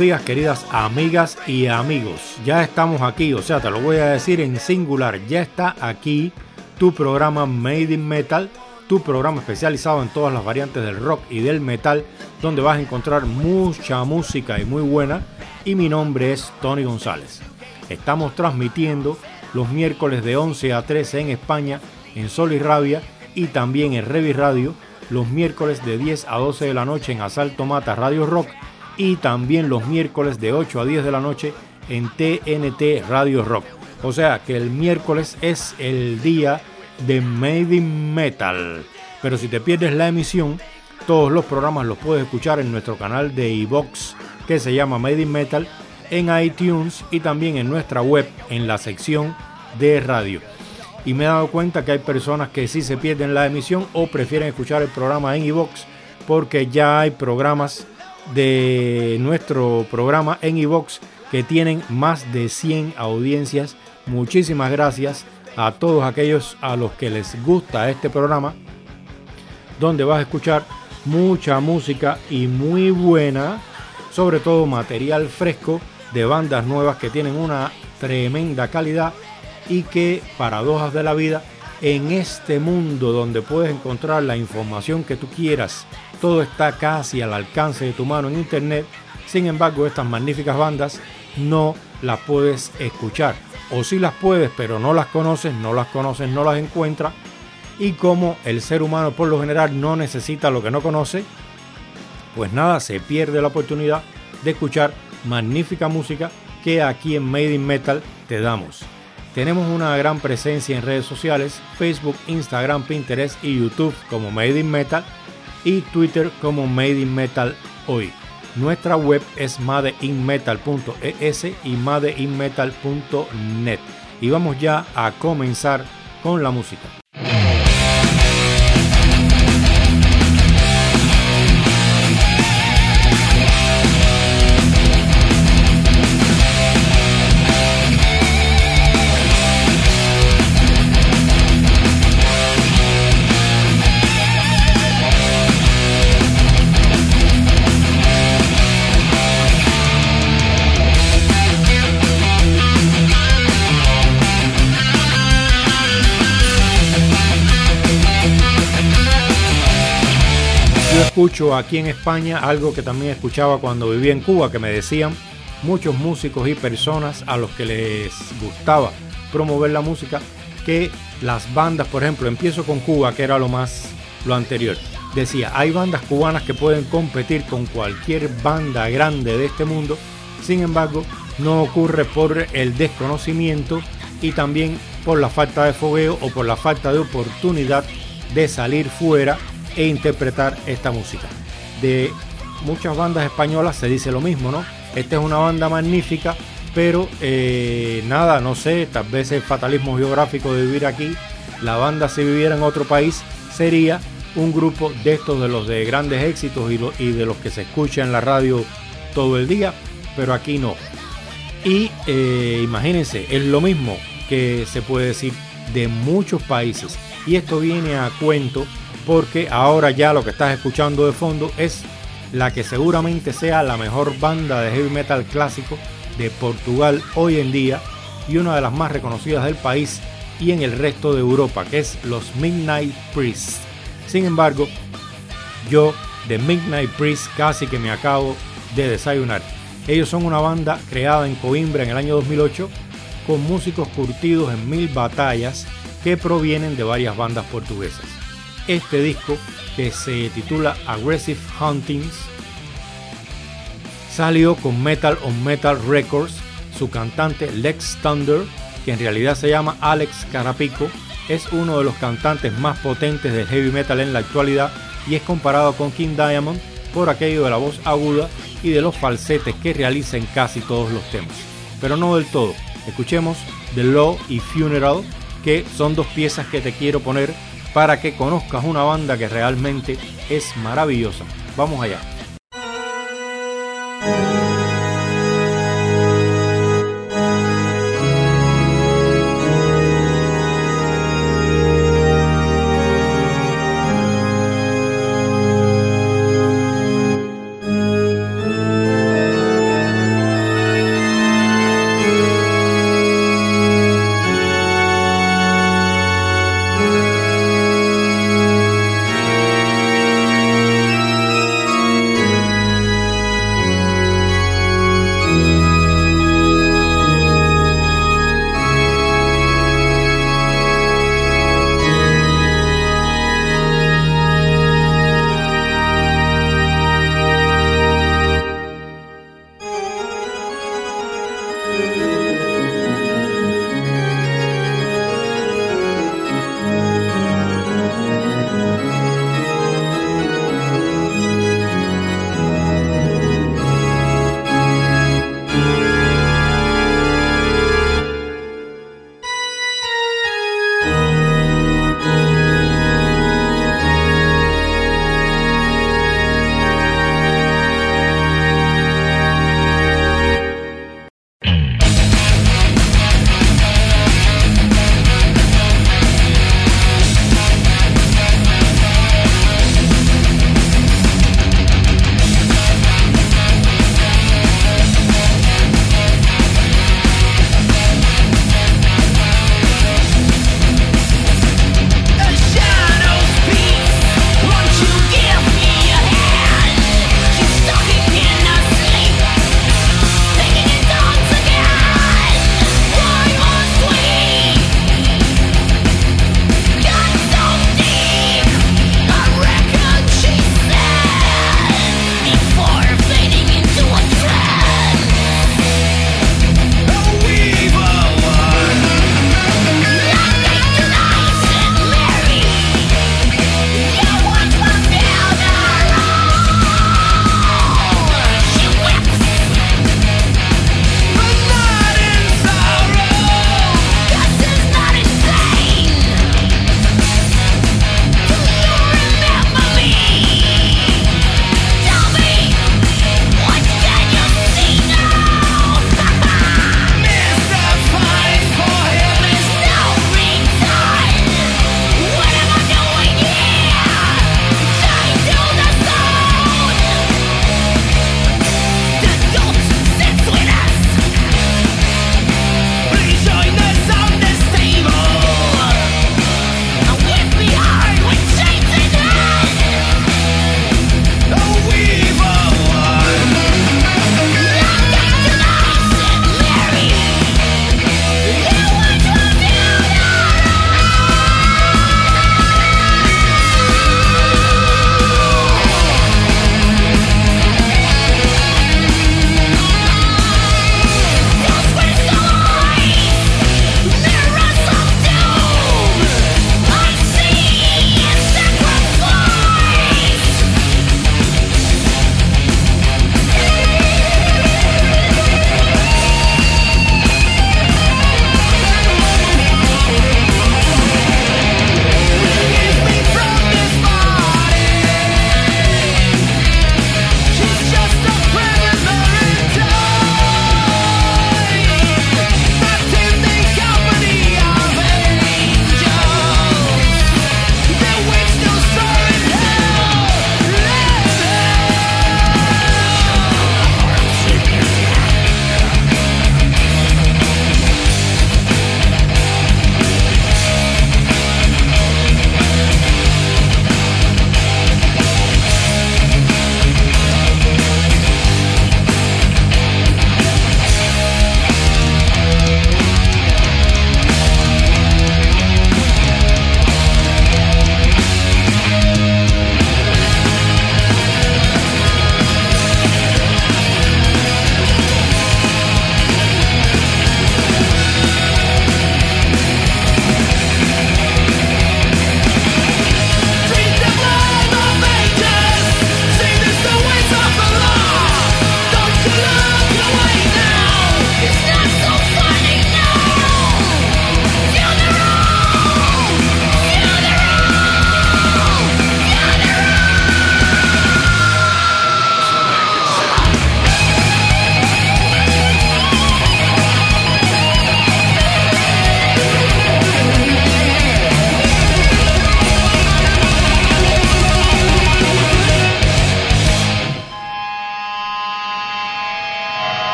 días, queridas amigas y amigos. Ya estamos aquí, o sea, te lo voy a decir en singular. Ya está aquí tu programa Made in Metal, tu programa especializado en todas las variantes del rock y del metal, donde vas a encontrar mucha música y muy buena. Y mi nombre es Tony González. Estamos transmitiendo los miércoles de 11 a 13 en España, en Sol y Rabia, y también en Revi Radio, los miércoles de 10 a 12 de la noche en Asalto Mata Radio Rock, y también los miércoles de 8 a 10 de la noche en TNT Radio Rock. O sea que el miércoles es el día de Made in Metal. Pero si te pierdes la emisión, todos los programas los puedes escuchar en nuestro canal de iVoox, que se llama Made in Metal, en iTunes y también en nuestra web en la sección de radio. Y me he dado cuenta que hay personas que sí se pierden la emisión o prefieren escuchar el programa en iVoox, porque ya hay programas de nuestro programa en iVoox que tienen más de 100 audiencias. Muchísimas gracias a todos aquellos a los que les gusta este programa, donde vas a escuchar mucha música y muy buena, sobre todo material fresco de bandas nuevas que tienen una tremenda calidad y que, paradojas de la vida, en este mundo donde puedes encontrar la información que tú quieras, todo está casi al alcance de tu mano en internet. Sin embargo, estas magníficas bandas no las puedes escuchar, o sí las puedes, pero no las conoces, no las encuentras. Y como el ser humano por lo general no necesita lo que no conoce, pues nada, se pierde la oportunidad de escuchar magnífica música que aquí en Made in Metal te damos. Tenemos una gran presencia en redes sociales: Facebook, Instagram, Pinterest y YouTube como Made in Metal, y Twitter como Made in Metal Hoy. Nuestra web es madeinmetal.es y madeinmetal.net. Y vamos ya a comenzar con la música. Escucho aquí en España algo que también escuchaba cuando vivía en Cuba, que me decían muchos músicos y personas a los que les gustaba promover la música, que las bandas, por ejemplo, empiezo con Cuba, que era lo anterior, decía, hay bandas cubanas que pueden competir con cualquier banda grande de este mundo. Sin embargo, no ocurre por el desconocimiento y también por la falta de fogueo o por la falta de oportunidad de salir fuera e interpretar esta música. De muchas bandas españolas se dice lo mismo, ¿no? Esta es una banda magnífica, pero nada, no sé, tal vez el fatalismo geográfico de vivir aquí. La banda, si viviera en otro país, sería un grupo de estos, de los de grandes éxitos y de los que se escucha en la radio todo el día, pero aquí no. Y imagínense, es lo mismo que se puede decir de muchos países, y esto viene a cuento porque ahora ya lo que estás escuchando de fondo es la que seguramente sea la mejor banda de heavy metal clásico de Portugal hoy en día, y una de las más reconocidas del país y en el resto de Europa, que es los Midnight Priest. Sin embargo, yo de Midnight Priest casi que me acabo de desayunar. Ellos son una banda creada en Coimbra en el año 2008, con músicos curtidos en 1000 batallas que provienen de varias bandas portuguesas. Este disco, que se titula Aggressive Huntings, salió con Metal on Metal Records. Su cantante Lex Thunder, que en realidad se llama Alex Carapico, es uno de los cantantes más potentes del heavy metal en la actualidad y es comparado con King Diamond por aquello de la voz aguda y de los falsetes que realiza en casi todos los temas. Pero no del todo. Escuchemos The Law y Funeral, que son dos piezas que te quiero poner para que conozcas una banda que realmente es maravillosa. Vamos allá.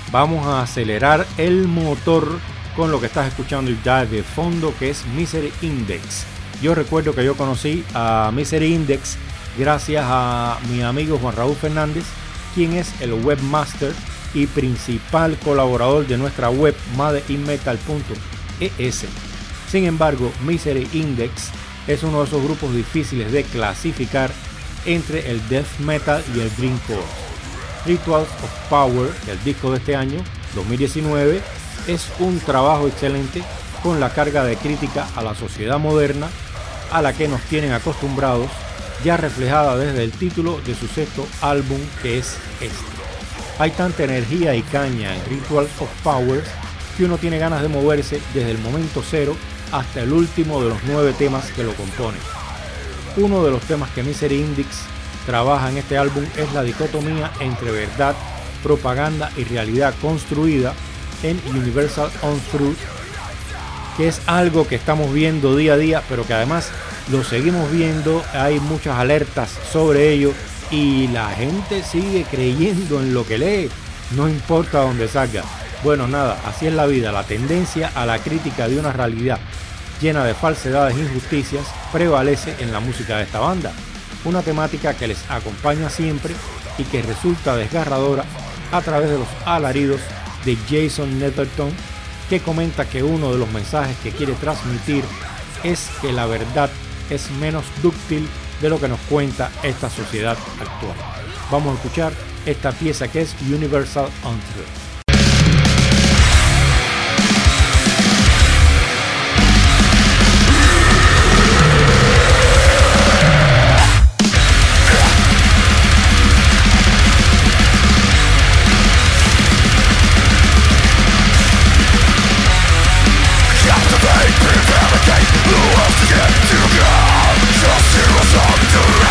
Vamos a acelerar el motor con lo que estás escuchando ya de fondo, que es Misery Index. Yo recuerdo que yo conocí a Misery Index gracias a mi amigo Juan Raúl Fernández, quien es el webmaster y principal colaborador de nuestra web madeinmetal.es. Sin embargo, Misery Index es uno de esos grupos difíciles de clasificar entre el death metal y el grindcore. Rituals of Power, el disco de este año 2019, es un trabajo excelente con la carga de crítica a la sociedad moderna a la que nos tienen acostumbrados, ya reflejada desde el título de su sexto álbum, que es este. Hay tanta energía y caña en Rituals of Power que uno tiene ganas de moverse desde el momento cero hasta el último de los 9 temas que lo componen. Uno de los temas que Misery Index trabaja en este álbum es la dicotomía entre verdad, propaganda y realidad construida en Universal Untruth, que es algo que estamos viendo día a día, pero que además lo seguimos viendo. Hay muchas alertas sobre ello y la gente sigue creyendo en lo que lee, no importa dónde salga. Bueno, nada, así es la vida. La tendencia a la crítica de una realidad llena de falsedades e injusticias prevalece en la música de esta banda, una temática que les acompaña siempre y que resulta desgarradora a través de los alaridos de Jason Netherton, que comenta que uno de los mensajes que quiere transmitir es que la verdad es menos dúctil de lo que nos cuenta esta sociedad actual. Vamos a escuchar esta pieza que es Universal Untruth.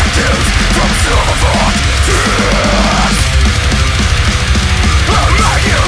From silver fork to earth, I'm making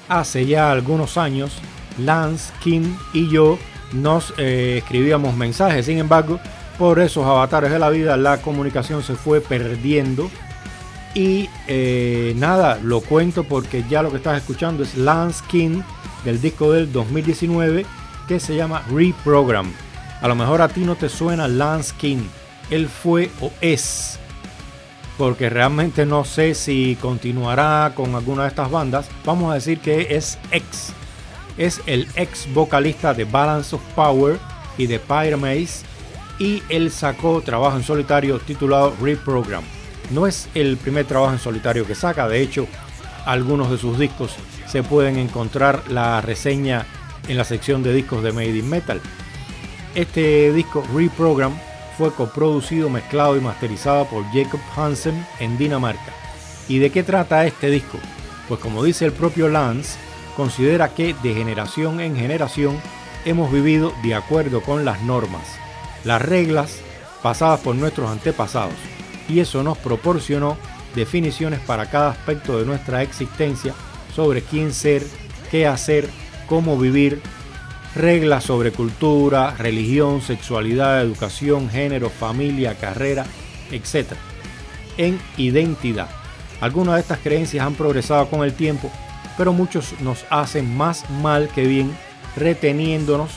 hace ya algunos años, Lance King y yo nos escribíamos mensajes. Sin embargo, por esos avatares de la vida, la comunicación se fue perdiendo. Y nada, lo cuento porque ya lo que estás escuchando es Lance King del disco del 2019 que se llama Reprogram. A lo mejor a ti no te suena Lance King. Él fue o es, porque realmente no sé si continuará con alguna de estas bandas. Vamos a decir que es el ex vocalista de Balance of Power y de Pyramaze, y él sacó trabajo en solitario titulado Reprogram. No es el primer trabajo en solitario que saca, de hecho algunos de sus discos se pueden encontrar la reseña en la sección de discos de Made in Metal. Este disco Reprogram fue coproducido, mezclado y masterizado por Jacob Hansen en Dinamarca. ¿Y de qué trata este disco? Pues como dice el propio Lance, considera que de generación en generación hemos vivido de acuerdo con las normas, las reglas pasadas por nuestros antepasados, y eso nos proporcionó definiciones para cada aspecto de nuestra existencia sobre quién ser, qué hacer, cómo vivir, reglas sobre cultura, religión, sexualidad, educación, género, familia, carrera, etc. En identidad. Algunas de estas creencias han progresado con el tiempo, pero muchos nos hacen más mal que bien, reteniéndonos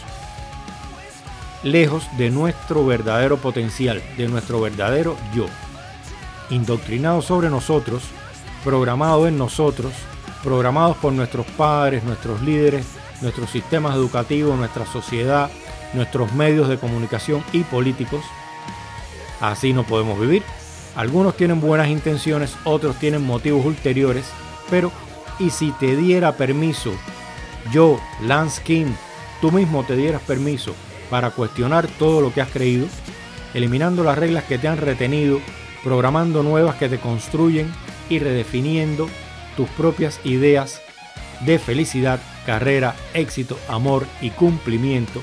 lejos de nuestro verdadero potencial, de nuestro verdadero yo. Indoctrinados sobre nosotros, programados en nosotros, programados por nuestros padres, nuestros líderes, nuestros sistemas educativos, nuestra sociedad, nuestros medios de comunicación y políticos. Así no podemos vivir. Algunos tienen buenas intenciones, otros tienen motivos ulteriores, pero ¿y si te diera permiso, yo, Lance King, tú mismo te dieras permiso para cuestionar todo lo que has creído, eliminando las reglas que te han retenido, programando nuevas que te construyen y redefiniendo tus propias ideas de felicidad, carrera, éxito, amor y cumplimiento?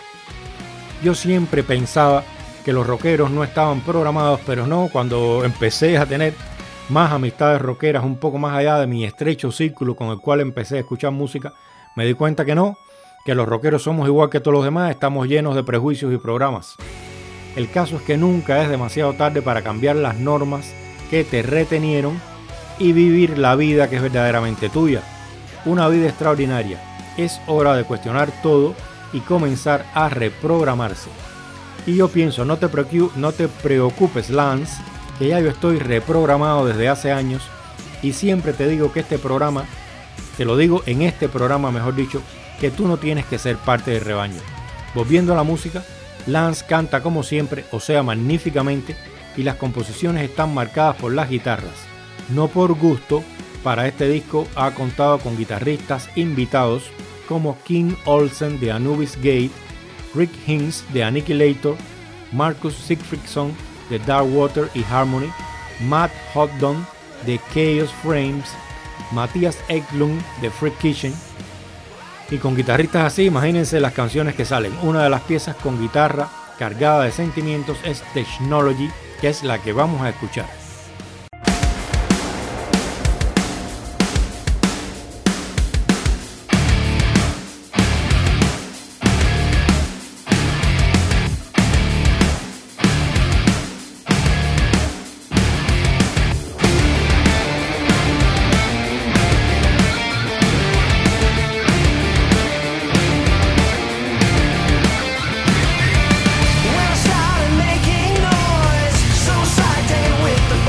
Yo siempre pensaba que los rockeros no estaban programados, pero no, cuando empecé a tener más amistades rockeras un poco más allá de mi estrecho círculo con el cual empecé a escuchar música, me di cuenta que no, que los rockeros somos igual que todos los demás, estamos llenos de prejuicios y programas. El caso es que nunca es demasiado tarde para cambiar las normas que te retenieron y vivir la vida que es verdaderamente tuya. Una vida extraordinaria. Es hora de cuestionar todo y comenzar a reprogramarse. Y yo pienso, no te preocupes, Lance, que ya yo estoy reprogramado desde hace años, y siempre te digo que este programa, te lo digo en este programa mejor dicho, que tú no tienes que ser parte del rebaño. Volviendo a la música, Lance canta como siempre, o sea, magníficamente, y las composiciones están marcadas por las guitarras. No por gusto, para este disco ha contado con guitarristas invitados como Kim Olsen de Anubis Gate, Rick Hinds de Annihilator, Marcus Sigfridsson de Darkwater y Harmony, Matt Hodgson de Chaos Frames, Matthias Eklund de Freak Kitchen. Y con guitarristas así, imagínense las canciones que salen. Una de las piezas con guitarra cargada de sentimientos es Technology, que es la que vamos a escuchar. With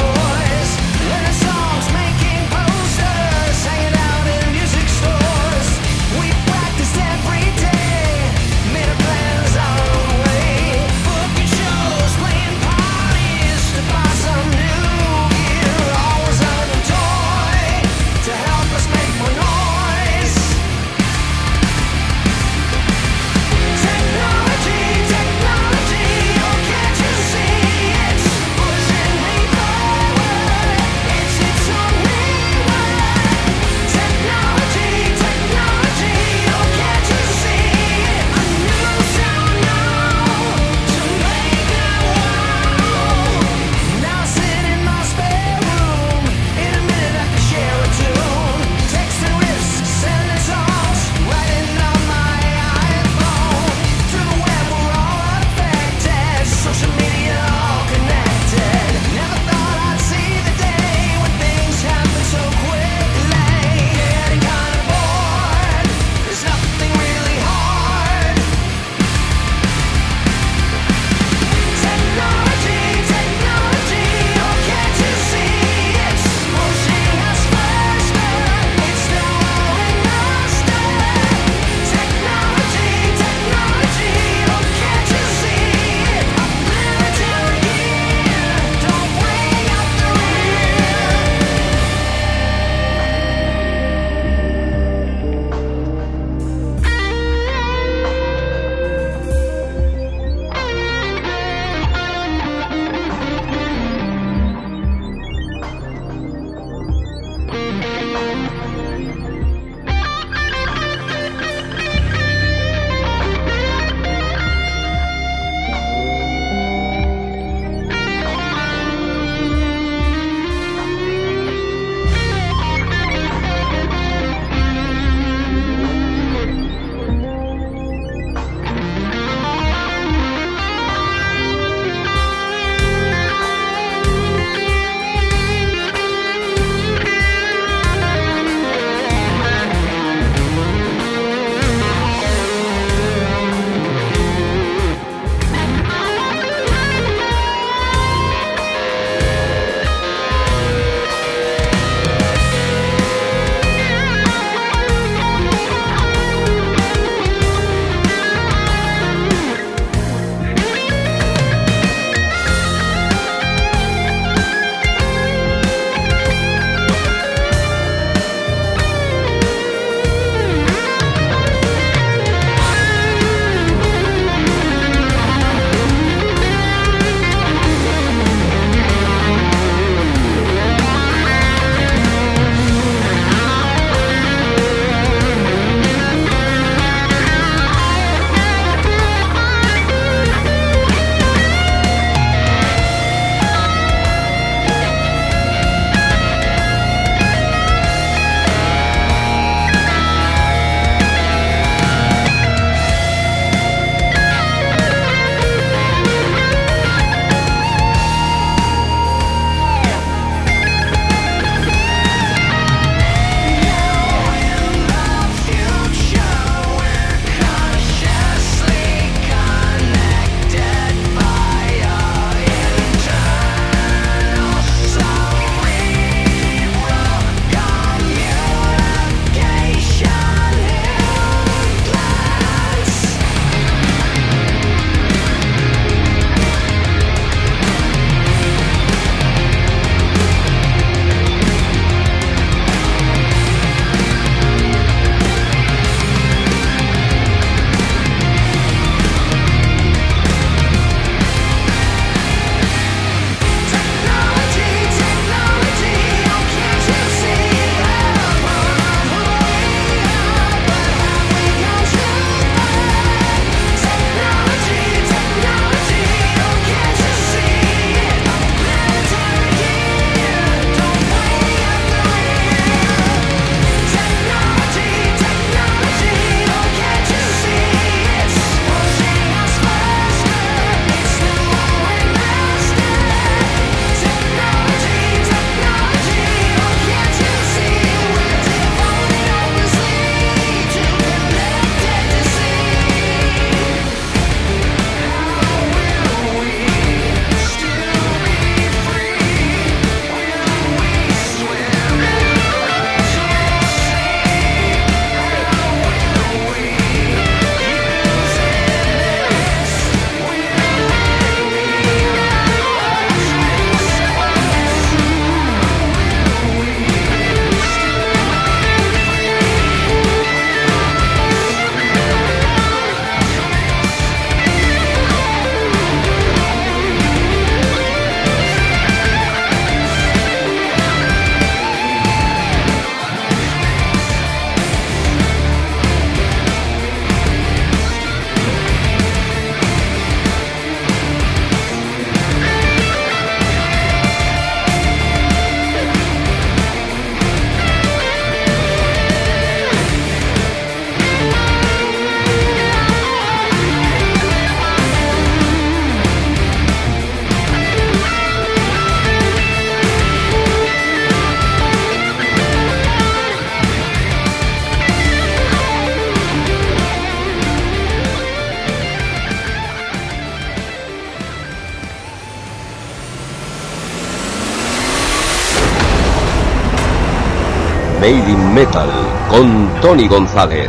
Made in Metal con Tony González.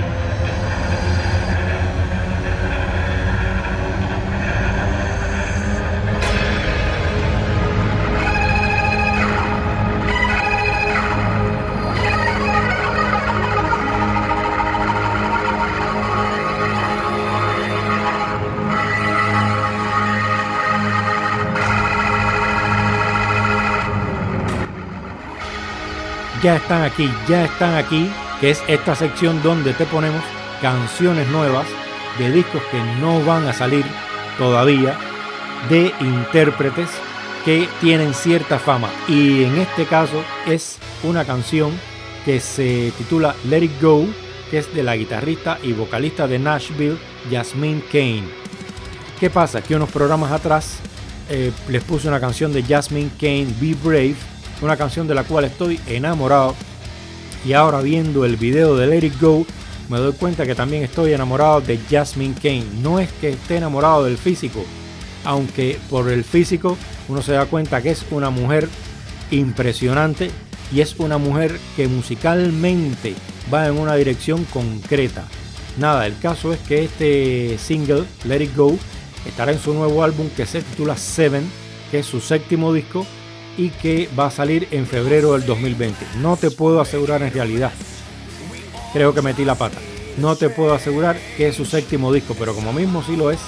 Ya están aquí, que es esta sección donde te ponemos canciones nuevas de discos que no van a salir todavía, de intérpretes que tienen cierta fama. Y en este caso es una canción que se titula Let It Go, que es de la guitarrista y vocalista de Nashville, Jasmine Kane. ¿Qué pasa? Que unos programas atrás les puse una canción de Jasmine Kane, Be Brave, una canción de la cual estoy enamorado, y ahora viendo el video de Let It Go me doy cuenta que también estoy enamorado de Jasmine Kane. No es que esté enamorado del físico, aunque por el físico uno se da cuenta que es una mujer impresionante y es una mujer que musicalmente va en una dirección concreta. Nada, el caso es que este single, Let It Go, estará en su nuevo álbum que se titula Seven, que es su 7º disco y que va a salir en febrero del 2020. No te puedo asegurar en realidad, creo que metí la pata, no te puedo asegurar que es su 7º disco, pero como mismo sí lo es,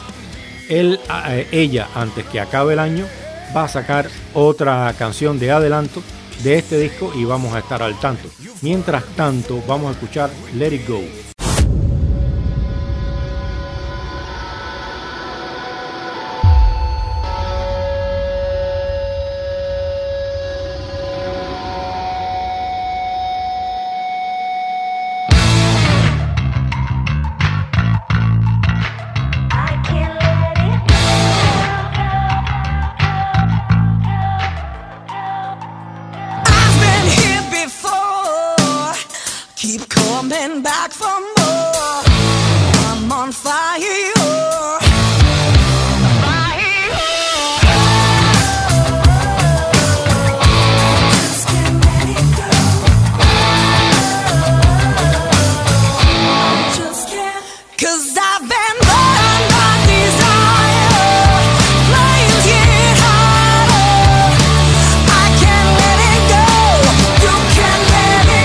ella antes que acabe el año va a sacar otra canción de adelanto de este disco y vamos a estar al tanto. Mientras tanto vamos a escuchar Let It Go.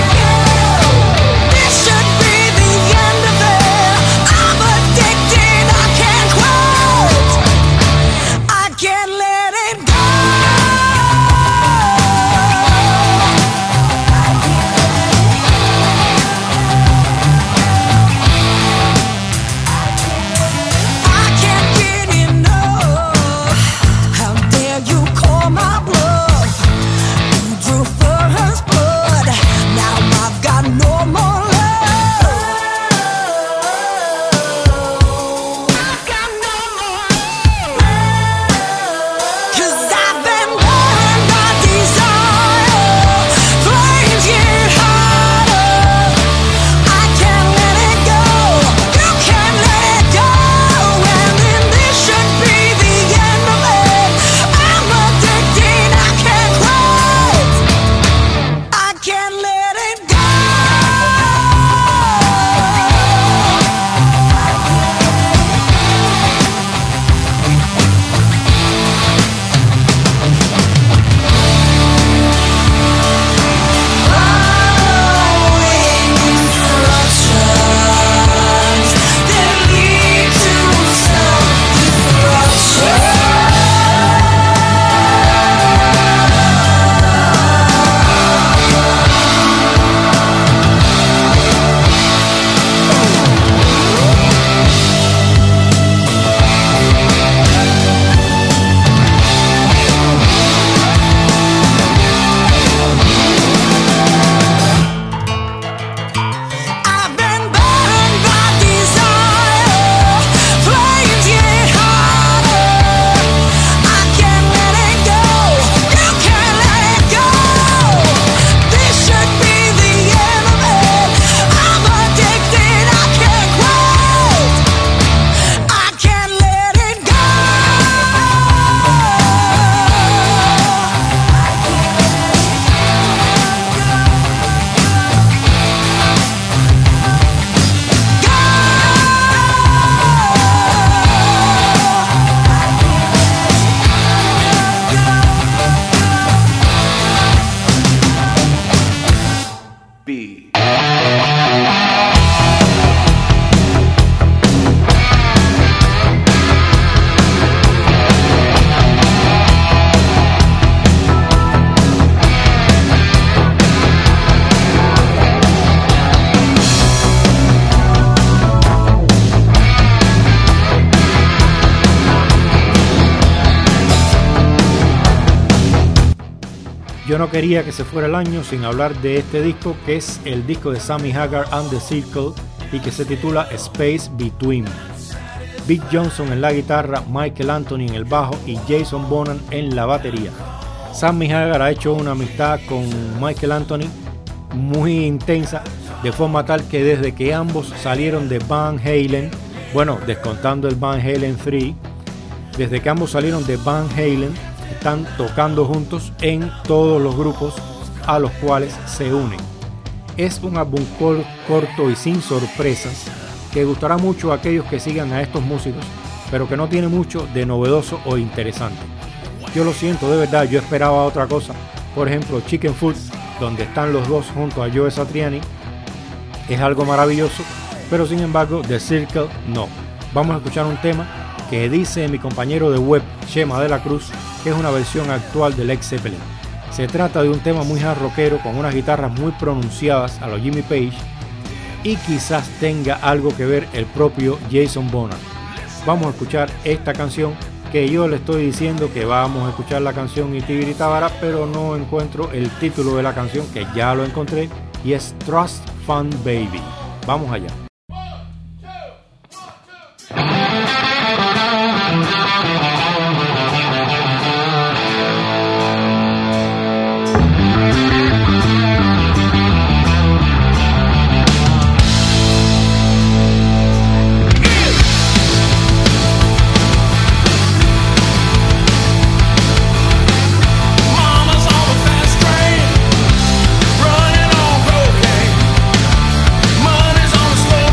Addicted be. Yo no quería que se fuera el año sin hablar de este disco, que es el disco de Sammy Hagar and the Circle y que se titula Space Between. Big Johnson en la guitarra, Michael Anthony en el bajo y Jason Bonham en la batería. Sammy Hagar ha hecho una amistad con Michael Anthony muy intensa, de forma tal que desde que ambos salieron de Van Halen, bueno, descontando el Van Halen 3, desde que ambos salieron de Van Halen, están tocando juntos en todos los grupos a los cuales se unen. Es un álbum corto y sin sorpresas que gustará mucho a aquellos que sigan a estos músicos, pero que no tiene mucho de novedoso o interesante. Yo lo siento, de verdad, yo esperaba otra cosa. Por ejemplo, Chicken Foot, donde están los dos junto a Joe Satriani, es algo maravilloso, pero sin embargo The Circle no. Vamos a escuchar un tema que dice mi compañero de web, Chema de la Cruz, que es una versión actual del Led Zeppelin. Se trata de un tema muy hard rockero con unas guitarras muy pronunciadas a los Jimmy Page y quizás tenga algo que ver el propio Jason Bonham. Vamos a escuchar esta canción que yo le estoy diciendo que vamos a escuchar la canción Itibiri Tabara, pero no encuentro el título de la canción, que ya lo encontré, y es Trust Fund Baby. Vamos allá. Running on cocaine, money's on the slow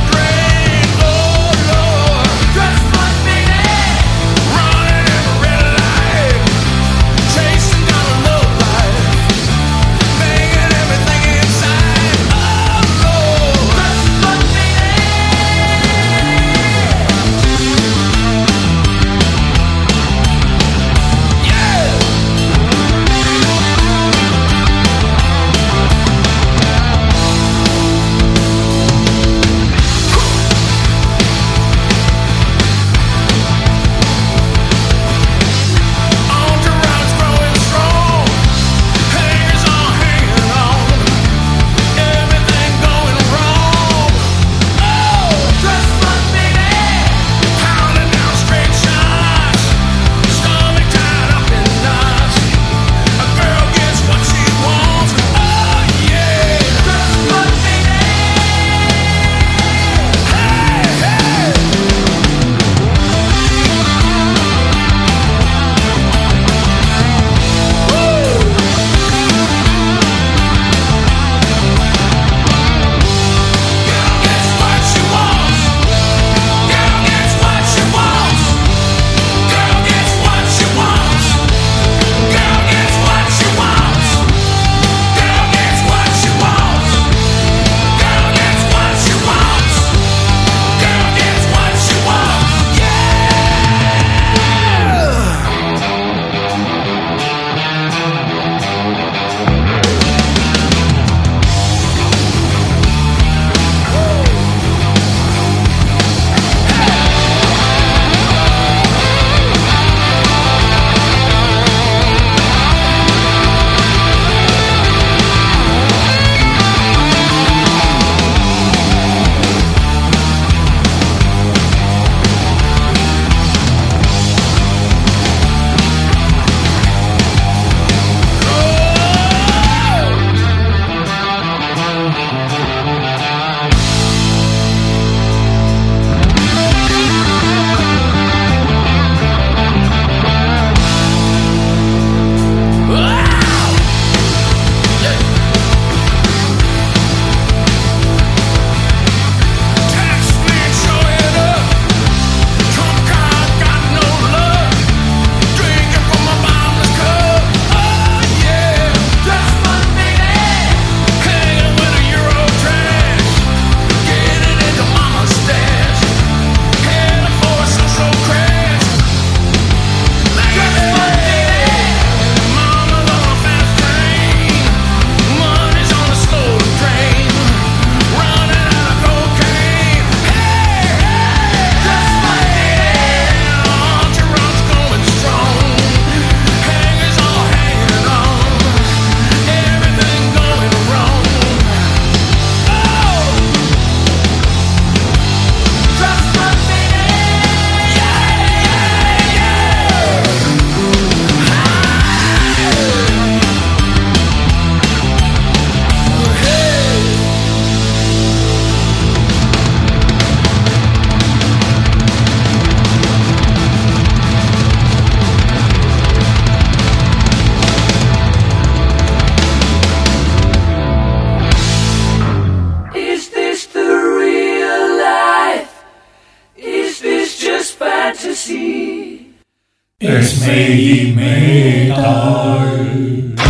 es Made in Metal.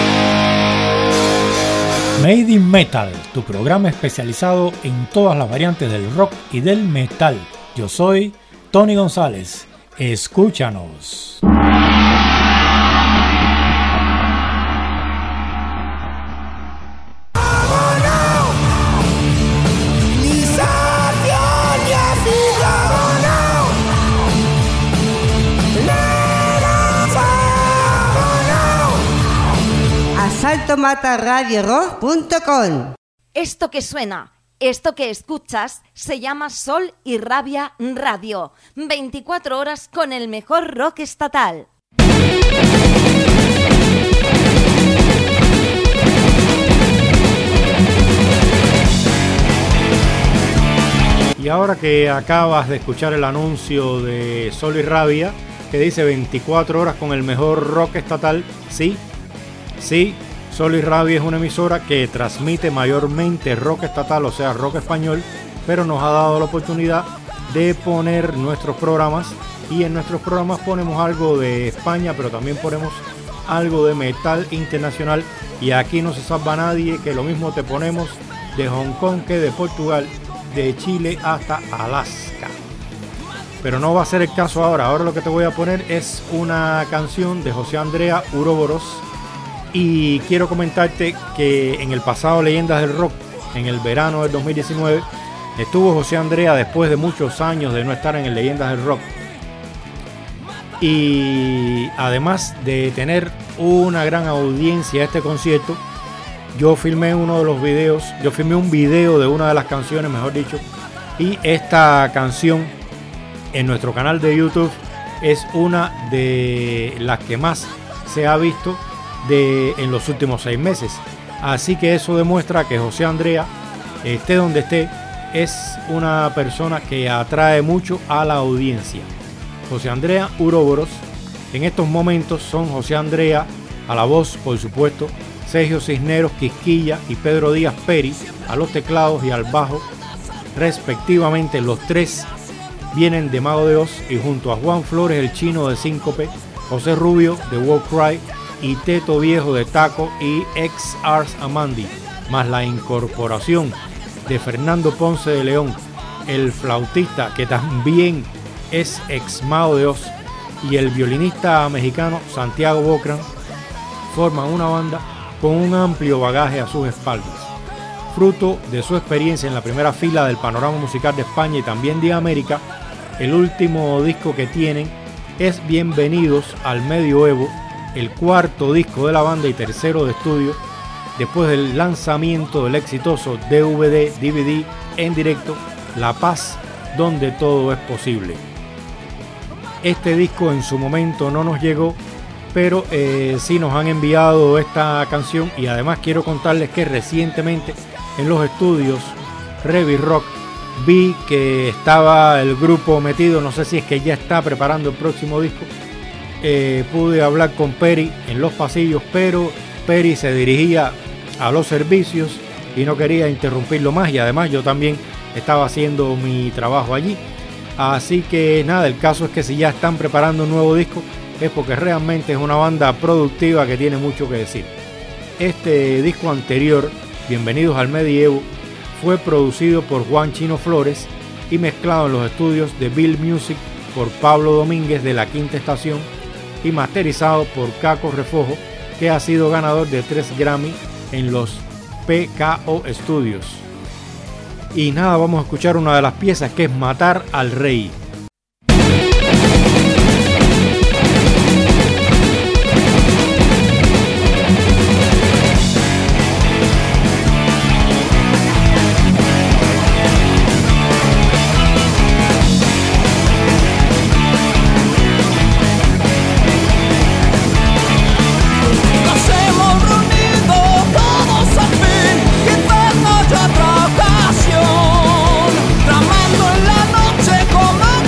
Made in Metal, tu programa especializado en todas las variantes del rock y del metal. Yo soy Tony González. Escúchanos. AsaltoMataRadioRock.com. Esto que suena, esto que escuchas, se llama Sol y Rabia Radio. 24 horas con el mejor rock estatal. Y ahora que acabas de escuchar el anuncio de Sol y Rabia, que dice 24 horas con el mejor rock estatal, sí, Sol y Rabia es una emisora que transmite mayormente rock estatal, o sea, rock español, pero nos ha dado la oportunidad de poner nuestros programas, y en nuestros programas ponemos algo de España, pero también ponemos algo de metal internacional, y aquí no se salva nadie, que lo mismo te ponemos de Hong Kong que de Portugal, de Chile hasta Alaska. Pero no va a ser el caso ahora. Ahora lo que te voy a poner es una canción de José Andrea Uroboros. Y quiero comentarte que en el pasado Leyendas del Rock, en el verano del 2019, estuvo José Andrea después de muchos años de no estar en el Leyendas del Rock. Y además de tener una gran audiencia a este concierto, yo filmé un video de una de las canciones, mejor dicho, y esta canción en nuestro canal de YouTube es una de las que más se ha visto en los últimos 6 meses. Así que eso demuestra que José Andrea, esté donde esté, es una persona que atrae mucho a la audiencia. José Andrea Uroboros en estos momentos son José Andrea a la voz, por supuesto, Sergio Cisneros Quisquilla y Pedro Díaz Peri a los teclados y al bajo respectivamente. Los tres vienen de Mago de Oz, y junto a Juan Flores el Chino de Síncope, José Rubio de War Cry y Teto Viejo de Taco y ex Ars Amandi, más la incorporación de Fernando Ponce de León, el flautista que también es ex Mago de Oz, y el violinista mexicano Santiago Bocran, forman una banda con un amplio bagaje a sus espaldas. Fruto de su experiencia en la primera fila del panorama musical de España y también de América, el último disco que tienen es Bienvenidos al Medioevo, el cuarto disco de la banda y tercero de estudio, después del lanzamiento del exitoso DVD en directo La Paz, donde todo es posible. Este disco en su momento no nos llegó, pero sí nos han enviado esta canción, y además quiero contarles que recientemente en los estudios Revi Rock vi que estaba el grupo metido, no sé si es que ya está preparando el próximo disco. Pude hablar con Peri en los pasillos, pero Peri se dirigía a los servicios y no quería interrumpirlo más, y además yo también estaba haciendo mi trabajo allí. Así que nada, el caso es que si ya están preparando un nuevo disco es porque realmente es una banda productiva que tiene mucho que decir. Este disco anterior, Bienvenidos al Medievo, fue producido por Juan Chino Flores y mezclado en los estudios de Bill Music por Pablo Domínguez de La Quinta Estación y masterizado por Caco Refojo, que ha sido ganador de 3 Grammy en los PKO Studios. Y nada, vamos a escuchar una de las piezas, que es Matar al Rey. Tramando en la noche como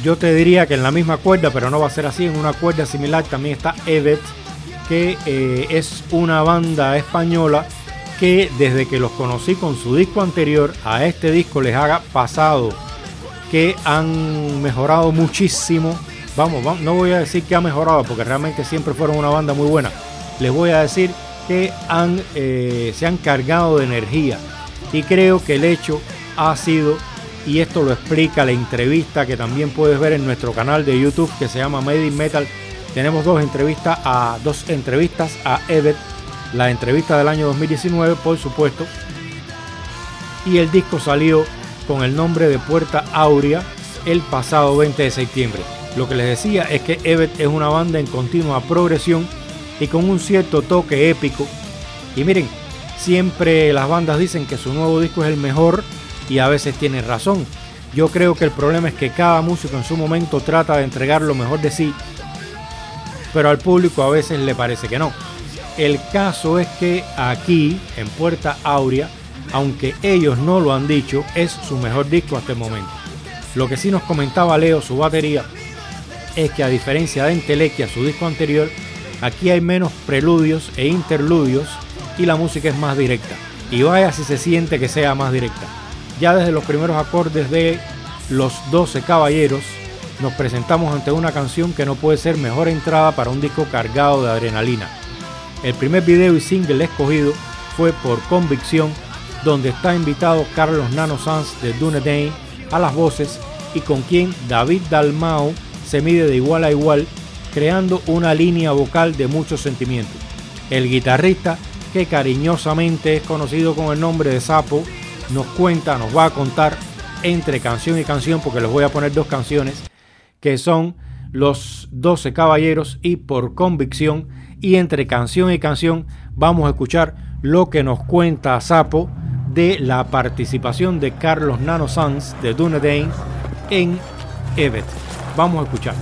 Yo te diría que en la misma cuerda, pero no va a ser así. En una cuerda similar también está Evet, que es una banda española que desde que los conocí con su disco anterior a este disco les ha pasado que han mejorado muchísimo. Vamos, no voy a decir que ha mejorado porque realmente siempre fueron una banda muy buena. Les voy a decir que se han cargado de energía, y creo que el hecho ha sido, y esto lo explica la entrevista que también puedes ver en nuestro canal de YouTube que se llama Made in Metal. Tenemos dos entrevistas a Evet, la entrevista del año 2019 por supuesto, y el disco salió con el nombre de Puerta Áurea el pasado 20 de septiembre. Lo que les decía es que Evet es una banda en continua progresión y con un cierto toque épico. Y miren, siempre las bandas dicen que su nuevo disco es el mejor, y a veces tienen razón. Yo creo que el problema es que cada músico en su momento trata de entregar lo mejor de sí, pero al público a veces le parece que no. El caso es que aquí, en Puerta Áurea, aunque ellos no lo han dicho, es su mejor disco hasta el momento. Lo que sí nos comentaba Leo, su batería, es que a diferencia de Entelequia, su disco anterior, aquí hay menos preludios e interludios y la música es más directa. Y vaya si se siente que sea más directa. Ya desde los primeros acordes de Los 12 Caballeros nos presentamos ante una canción que no puede ser mejor entrada para un disco cargado de adrenalina. El primer video y single escogido fue Por Convicción, donde está invitado Carlos Nano Sanz de Dunedain a las voces y con quien David Dalmau se mide de igual a igual, creando una línea vocal de mucho sentimiento. El guitarrista, que cariñosamente es conocido con el nombre de Sapo, nos va a contar entre canción y canción, porque les voy a poner dos canciones que son Los 12 Caballeros y Por Convicción, y entre canción y canción vamos a escuchar lo que nos cuenta Sapo de la participación de Carlos Nano Sanz de Dunedain en Evet. Vamos a escuchar.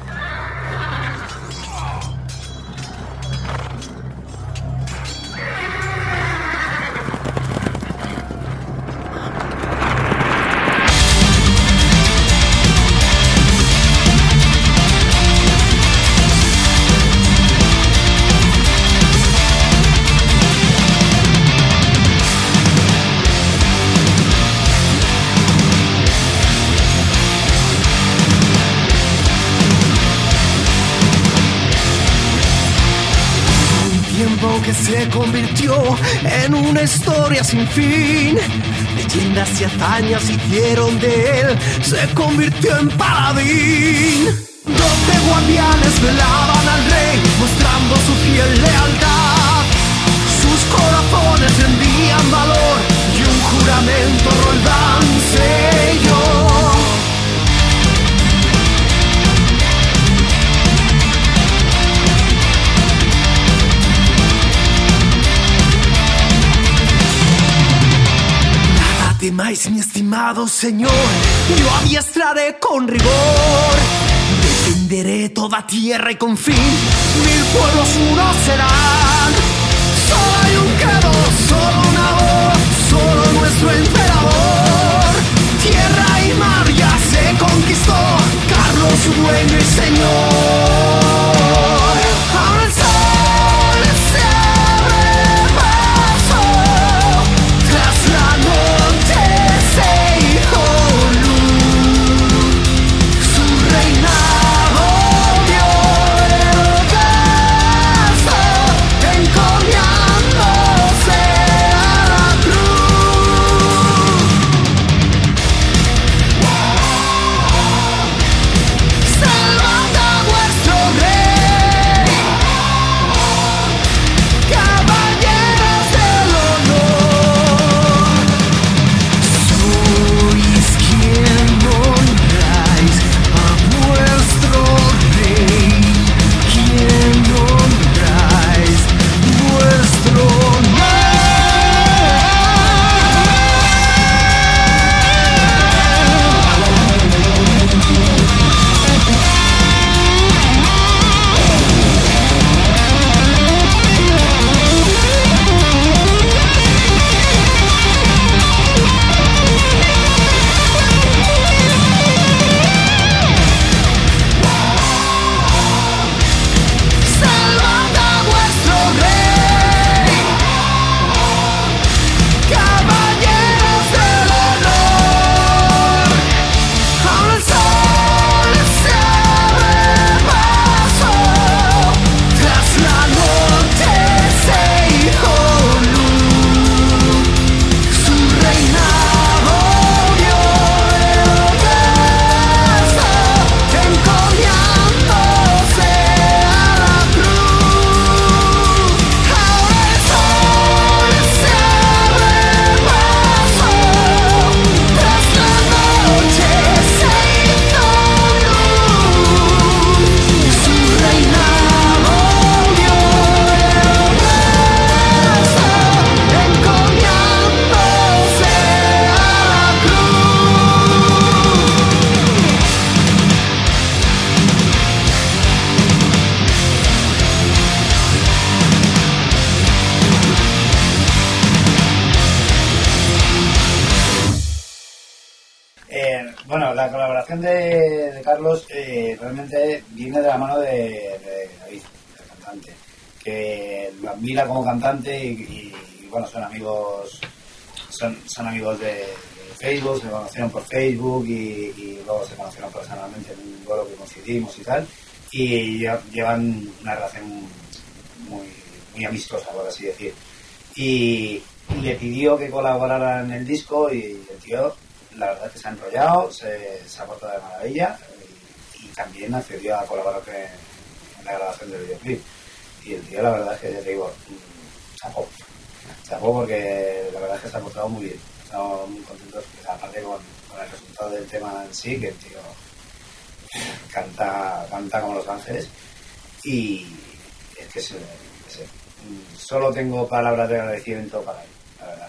Que se convirtió en una historia sin fin. Leyendas y hazañas hicieron de él, se convirtió en paladín. 12 guardianes velaban al rey, mostrando su fiel lealtad. Sus corazones rendían valor y un juramento Roldán selló. Temáis, mi estimado señor, yo adiestraré con rigor. Defenderé toda tierra y con fin 1000 pueblos uno serán. Solo hay un credo, solo una voz, solo nuestro emperador. Tierra y mar ya se conquistó, Carlos su dueño y señor. Al sol se rebasó, tras la noche se hizo luz. Su reinado dio el ocaso, encomiándose a la cruz. Bueno, la colaboración de Carlos realmente viene de la mano de David, el cantante, que lo admira como cantante y bueno, son amigos de Facebook, se conocieron por Facebook y luego se conocieron personalmente en un vuelo que coincidimos y tal, y llevan una relación muy amistosa, por así decir, y le pidió que colaborara en el disco y el tío, la verdad es que se ha enrollado, se ha portado de maravilla y también accedió a colaborar en la grabación del videoclip. Y el tío, la verdad es que ya te digo, chapó porque la verdad es que se ha portado muy bien. Estamos muy contentos, aparte con el resultado del tema en sí, que el tío canta como Los Ángeles. Y es que solo tengo palabras de agradecimiento para él, la verdad.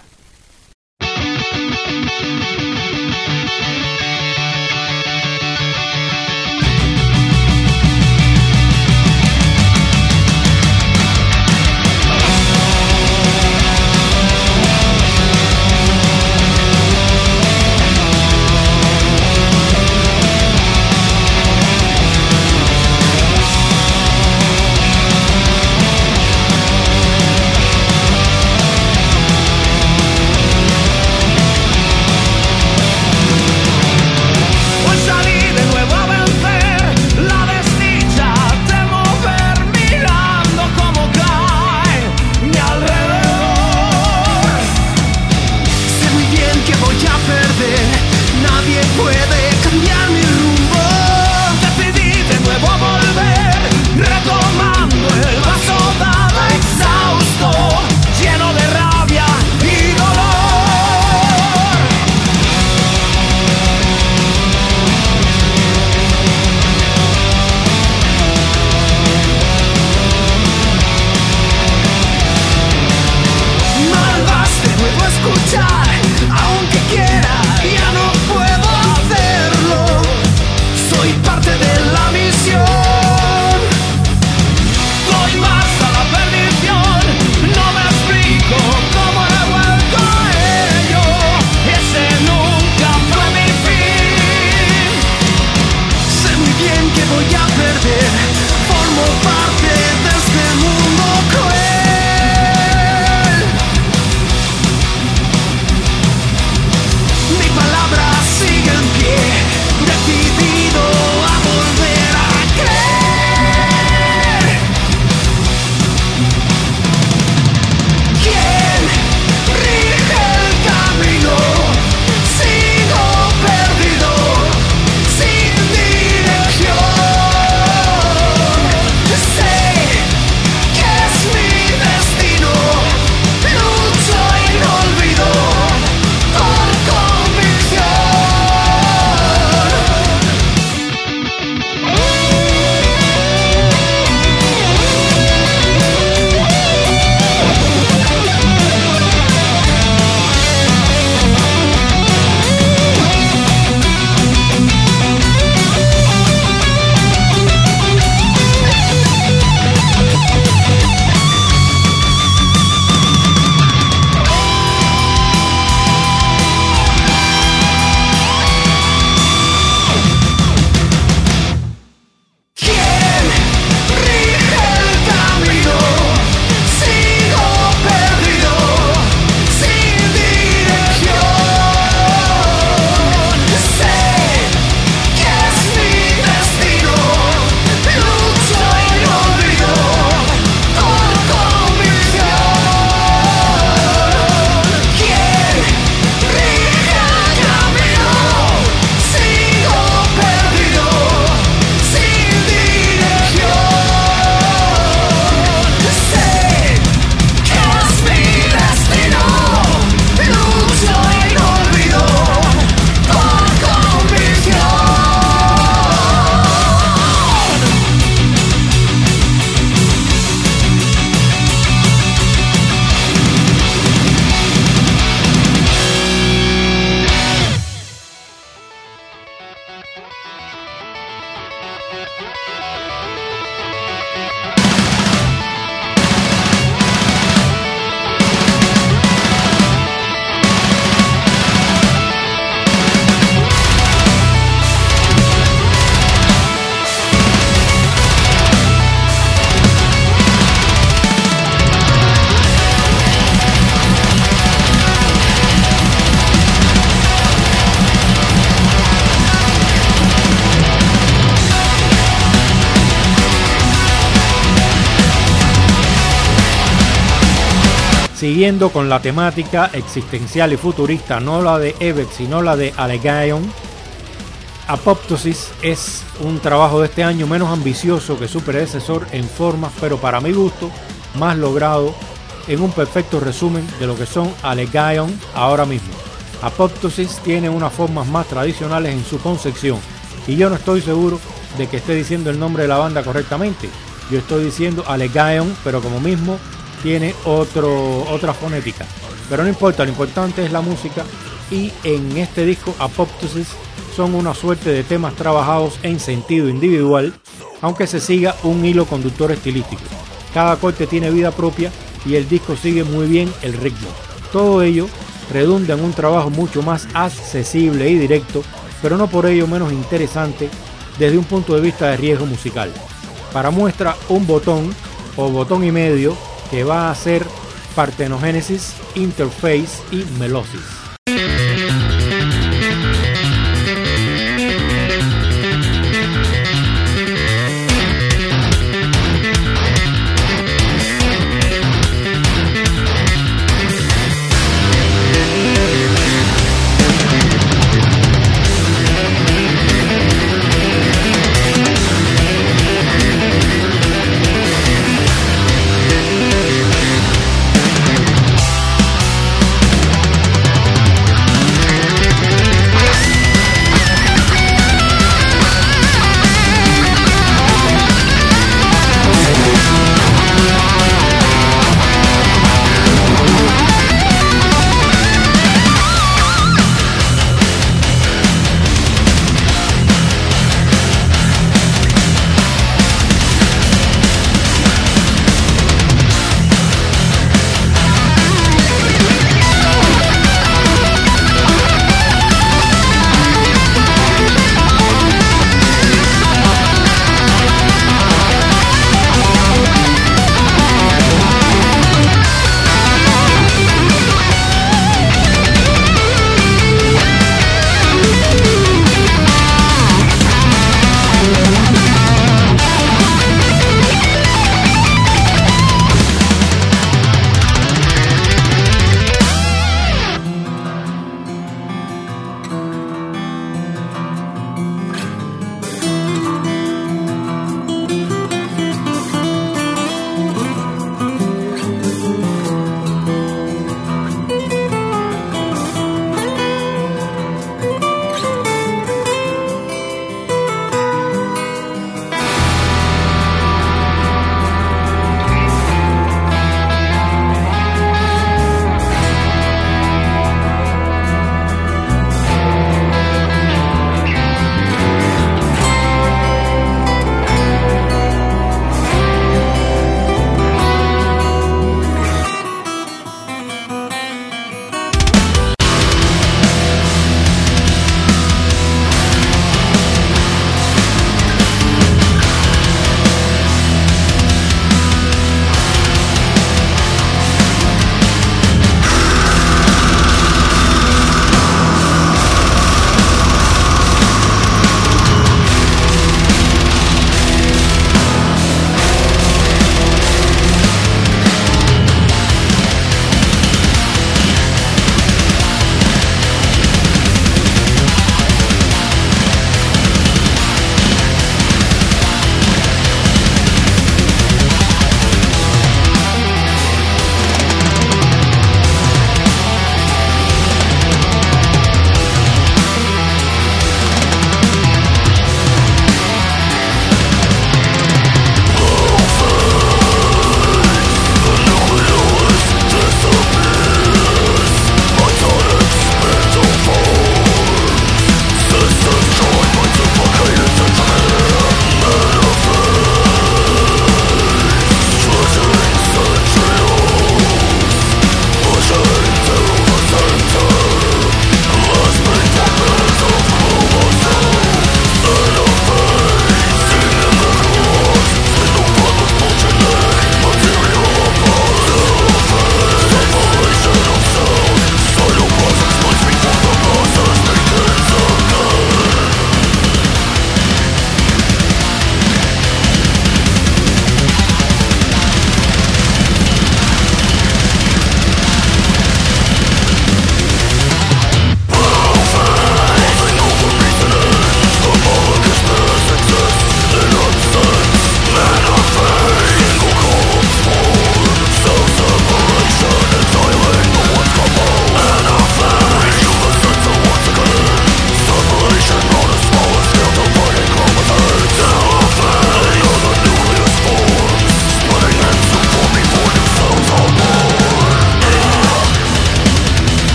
Siguiendo con la temática existencial y futurista, no la de Evet, sino la de Allegaion, Apoptosis es un trabajo de este año menos ambicioso que su predecesor en formas, pero para mi gusto más logrado en un perfecto resumen de lo que son Allegaion ahora mismo. Apoptosis tiene unas formas más tradicionales en su concepción y yo no estoy seguro de que esté diciendo el nombre de la banda correctamente. Yo estoy diciendo Allegaion, pero como mismo tiene otra fonética. Pero no importa, lo importante es la música y en este disco Apoptosis son una suerte de temas trabajados en sentido individual, aunque se siga un hilo conductor estilístico. Cada corte tiene vida propia y el disco sigue muy bien el ritmo. Todo ello redunda en un trabajo mucho más accesible y directo, pero no por ello menos interesante desde un punto de vista de riesgo musical. Para muestra, un botón o botón y medio que va a ser partenogénesis, interface y melosis.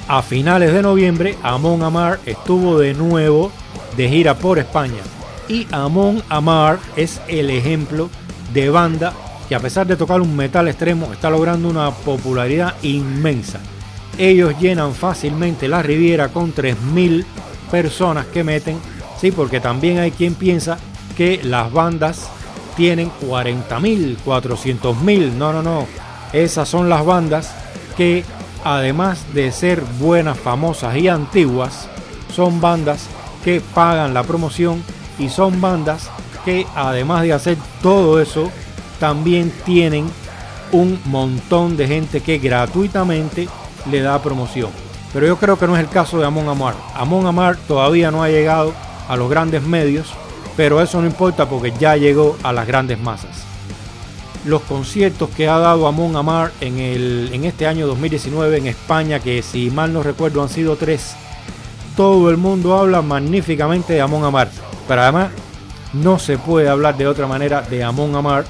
a finales de noviembre, Amon Amarth estuvo de nuevo de gira por España. Y Amon Amarth es el ejemplo de banda que, a pesar de tocar un metal extremo, está logrando una popularidad inmensa. Ellos llenan fácilmente la Riviera con 3.000 personas que meten, sí, porque también hay quien piensa que las bandas tienen 40.000, 400.000. No. Esas son las bandas que, además de ser buenas, famosas y antiguas, son bandas que pagan la promoción y son bandas que, además de hacer todo eso, también tienen un montón de gente que gratuitamente le da promoción. Pero yo creo que no es el caso de Amon Amarth. Amon Amarth todavía no ha llegado a los grandes medios, pero eso no importa porque ya llegó a las grandes masas. Los conciertos que ha dado Amon Amarth en este año 2019 en España, que si mal no recuerdo han sido 3, todo el mundo habla magníficamente de Amon Amarth, pero además no se puede hablar de otra manera de Amon Amarth.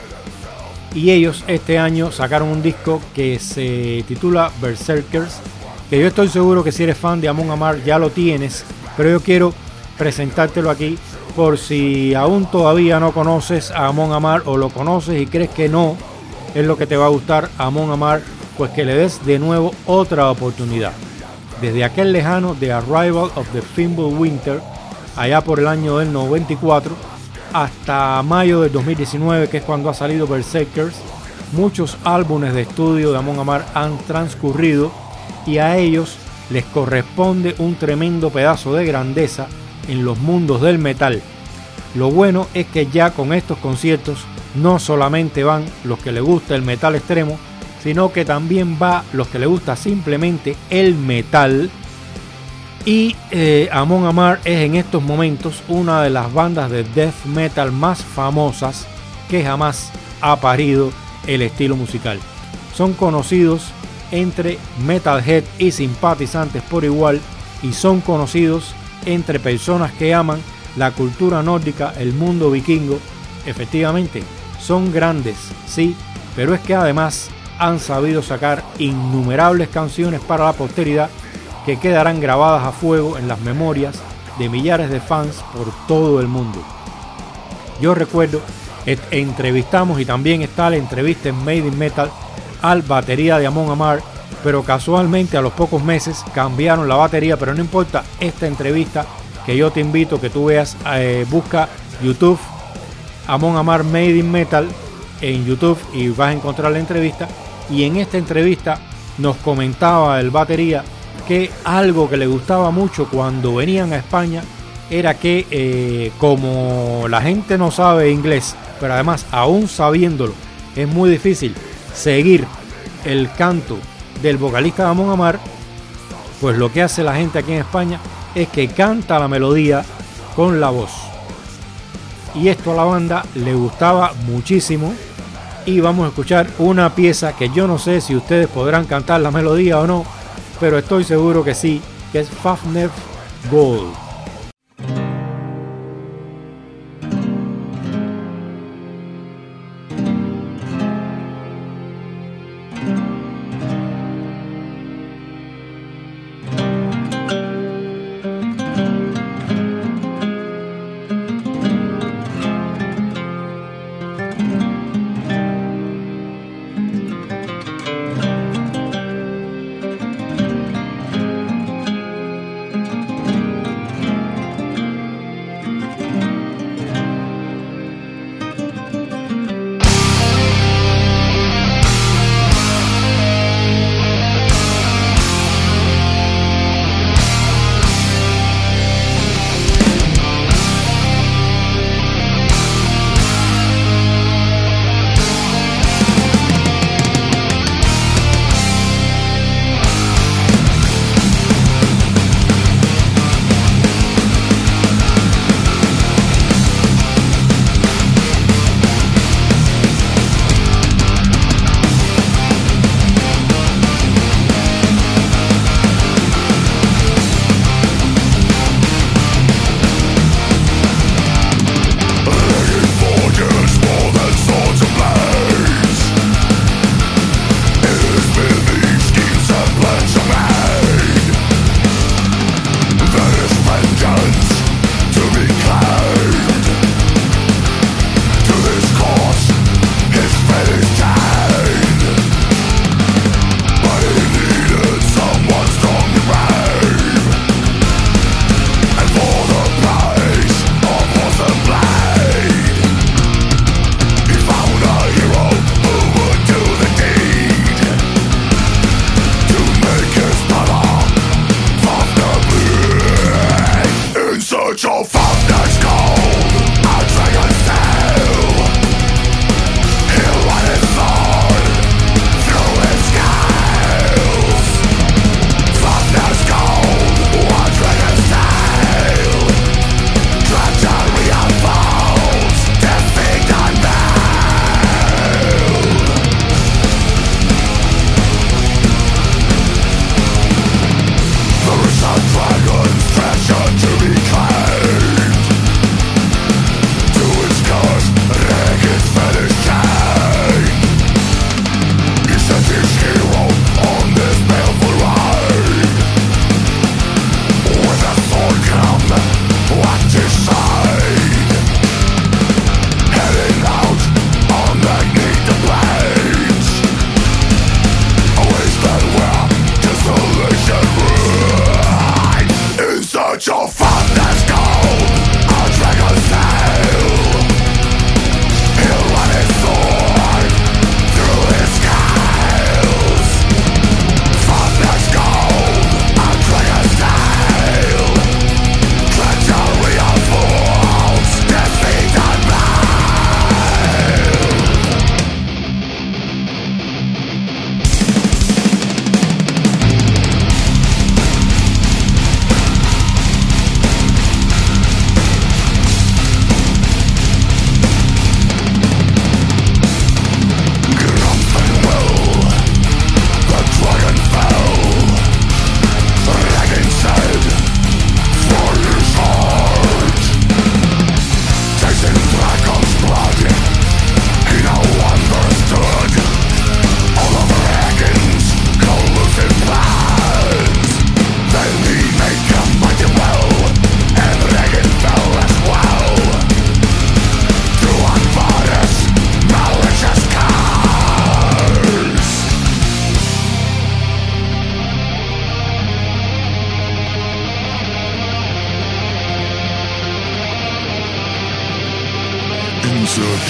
Y ellos este año sacaron un disco que se titula Berserkers, que yo estoy seguro que si eres fan de Amon Amarth ya lo tienes, pero yo quiero presentártelo aquí por si aún todavía no conoces a Amon Amarth, o lo conoces y crees que no es lo que te va a gustar Amon Amarth, pues que le des de nuevo otra oportunidad. Desde aquel lejano The Arrival of the Fimbulwinter, allá por el año del 94, hasta mayo del 2019, que es cuando ha salido Berserkers, muchos álbumes de estudio de Amon Amarth han transcurrido y a ellos les corresponde un tremendo pedazo de grandeza en los mundos del metal. Lo bueno es que ya con estos conciertos no solamente van los que les gusta el metal extremo, sino que también va los que les gusta simplemente el metal. Y Amon Amarth es en estos momentos una de las bandas de death metal más famosas que jamás ha parido el estilo musical. Son conocidos entre metalhead y simpatizantes por igual, y son conocidos entre personas que aman la cultura nórdica, el mundo vikingo. Efectivamente, son grandes, sí, pero es que además han sabido sacar innumerables canciones para la posteridad que quedarán grabadas a fuego en las memorias de millares de fans por todo el mundo. Yo recuerdo, entrevistamos, y también está la entrevista en Made in Metal, al batería de Amon Amarth, pero casualmente a los pocos meses cambiaron la batería, pero no importa, esta entrevista que yo te invito que tú veas, busca YouTube Amon Amarth Made in Metal en YouTube y vas a encontrar la entrevista. Y en esta entrevista nos comentaba el batería que algo que le gustaba mucho cuando venían a España era que como la gente no sabe inglés, pero además aún sabiéndolo es muy difícil seguir el canto del vocalista de Amon Amarth, pues lo que hace la gente aquí en España es que canta la melodía con la voz. Y esto a la banda le gustaba muchísimo. Y vamos a escuchar una pieza que yo no sé si ustedes podrán cantar la melodía o no, pero estoy seguro que sí, que es Fafnir Gold.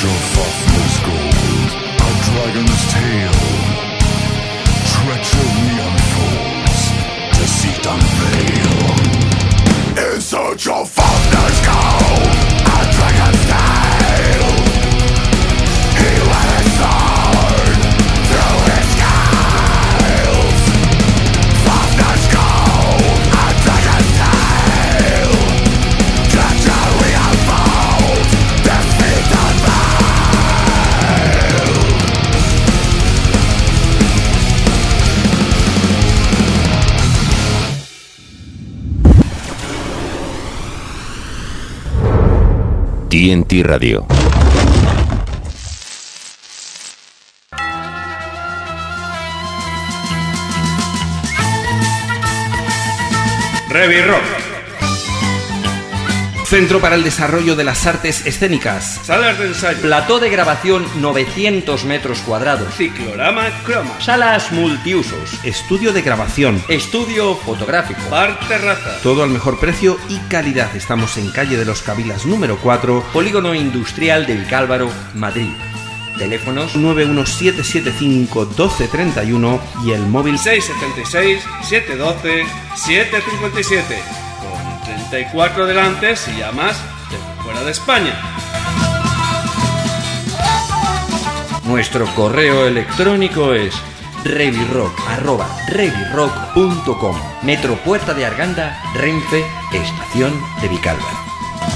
shall Fafnir's gold, a dragon's tail. Treachery unfolds, deceit unveiled. In search of Fafnir's gold, a dragon's tail. He let his sword through his scales. Fafnir's gold, a dragon's tail. Treachery unfolds, deceit unveiled. TNT Radio. Revirrock. Centro para el Desarrollo de las Artes Escénicas. Salas de ensayo. Plató de grabación 900 metros cuadrados. Ciclorama Croma. Salas multiusos. Estudio de grabación. Estudio fotográfico. Bar terraza. Todo al mejor precio y calidad. Estamos en calle de los Cabilas número 4, Polígono Industrial de Vicálvaro, Madrid. Teléfonos 91775-1231 y el móvil 676-712-757. Con 34 delante si llamas desde fuera de España. Nuestro correo electrónico es revirrock@revirrock.com. Metro Puerta de Arganda, Renfe, Estación de Vicálvaro.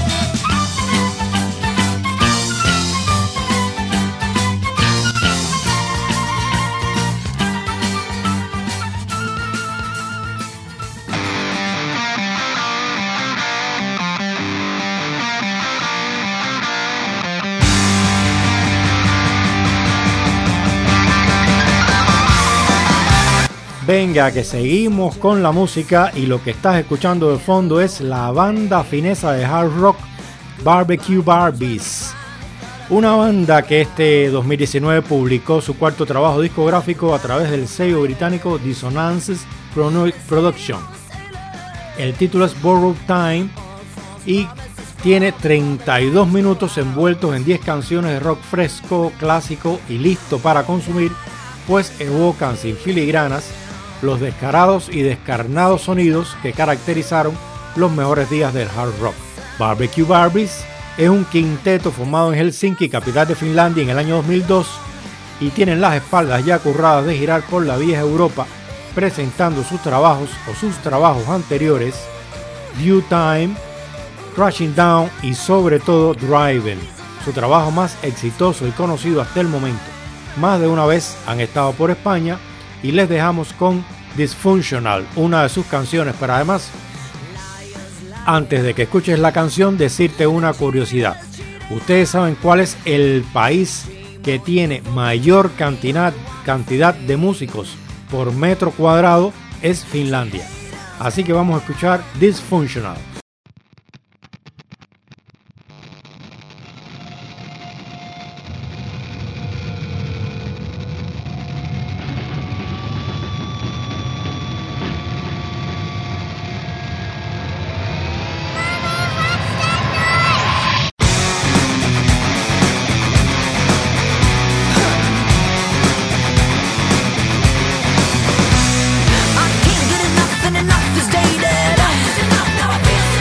Venga, que seguimos con la música y lo que estás escuchando de fondo es la banda finesa de hard rock Barbecue Barbies. Una banda que este 2019 publicó su cuarto trabajo discográfico a través del sello británico Dissonances Production. El título es Borrowed Time y tiene 32 minutos envueltos en 10 canciones de rock fresco, clásico y listo para consumir, pues evocan sin filigranas los descarados y descarnados sonidos que caracterizaron los mejores días del hard rock. Barbecue Barbies es un quinteto formado en Helsinki, capital de Finlandia, en el año 2002 y tienen las espaldas ya curradas de girar por la vieja Europa presentando sus trabajos anteriores, Due Time, Crashing Down y sobre todo Driving, su trabajo más exitoso y conocido hasta el momento. Más de una vez han estado por España y les dejamos con Dysfunctional, una de sus canciones, pero además, antes de que escuches la canción, decirte una curiosidad. ¿Ustedes saben cuál es el país que tiene mayor cantidad de músicos por metro cuadrado? Es Finlandia. Así que vamos a escuchar Dysfunctional. Enough is dated. Enough now I feel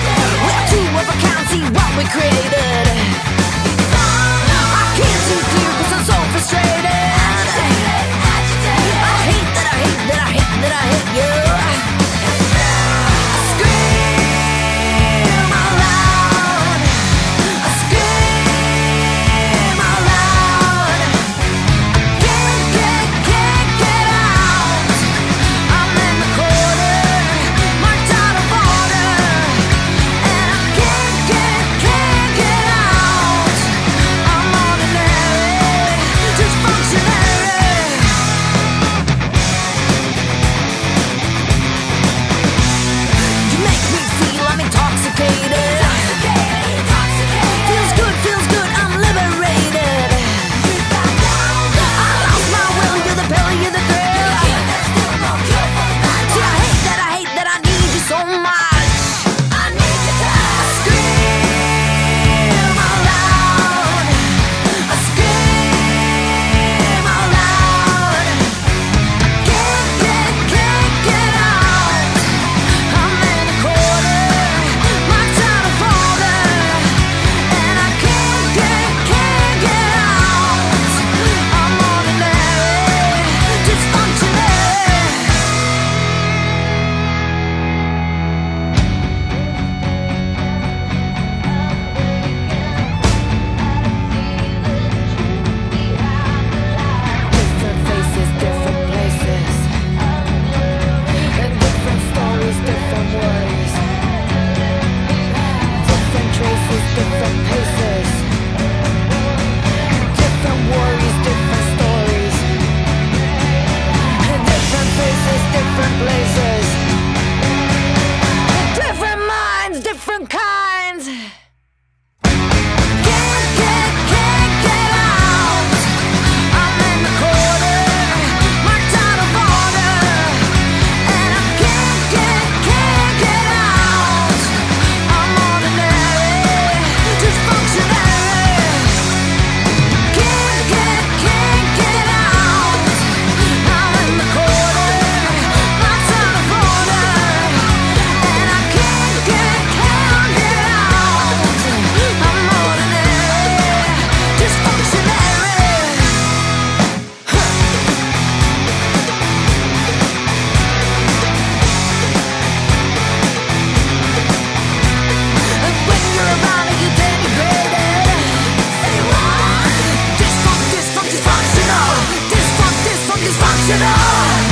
emocionar.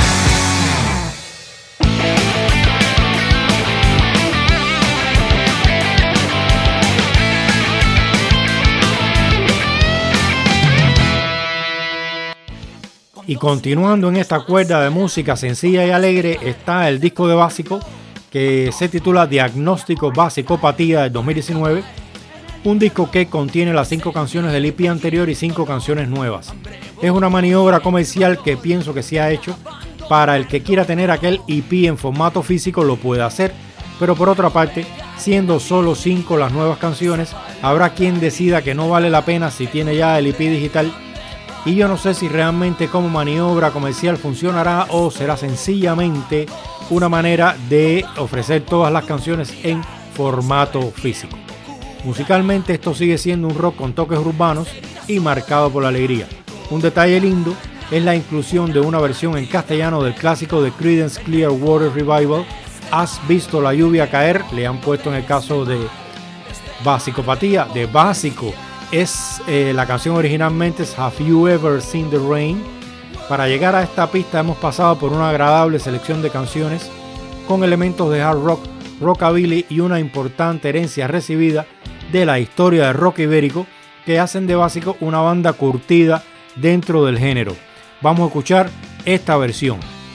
Y continuando en esta cuerda de música sencilla y alegre está el disco de Básico que se titula Diagnóstico Basicopatía del 2019, un disco que contiene las 5 canciones del EP anterior y 5 canciones nuevas. Es una maniobra comercial que pienso que se ha hecho para el que quiera tener aquel EP en formato físico lo puede hacer, pero por otra parte, siendo solo 5 las nuevas canciones, habrá quien decida que no vale la pena si tiene ya el EP digital. Y yo no sé si realmente como maniobra comercial funcionará o será sencillamente una manera de ofrecer todas las canciones en formato físico. Musicalmente esto sigue siendo un rock con toques urbanos y marcado por la alegría. Un detalle lindo es la inclusión de una versión en castellano del clásico de Creedence Clearwater Revival, Has visto la lluvia caer. Le han puesto en el caso de Basicopatía, de Básico. La canción originalmente es Have You Ever Seen the Rain. Para llegar a esta pista hemos pasado por una agradable selección de canciones con elementos de hard rock, rockabilly y una importante herencia recibida de la historia del rock ibérico que hacen de Básico una banda curtida dentro del género. Vamos a escuchar esta versión.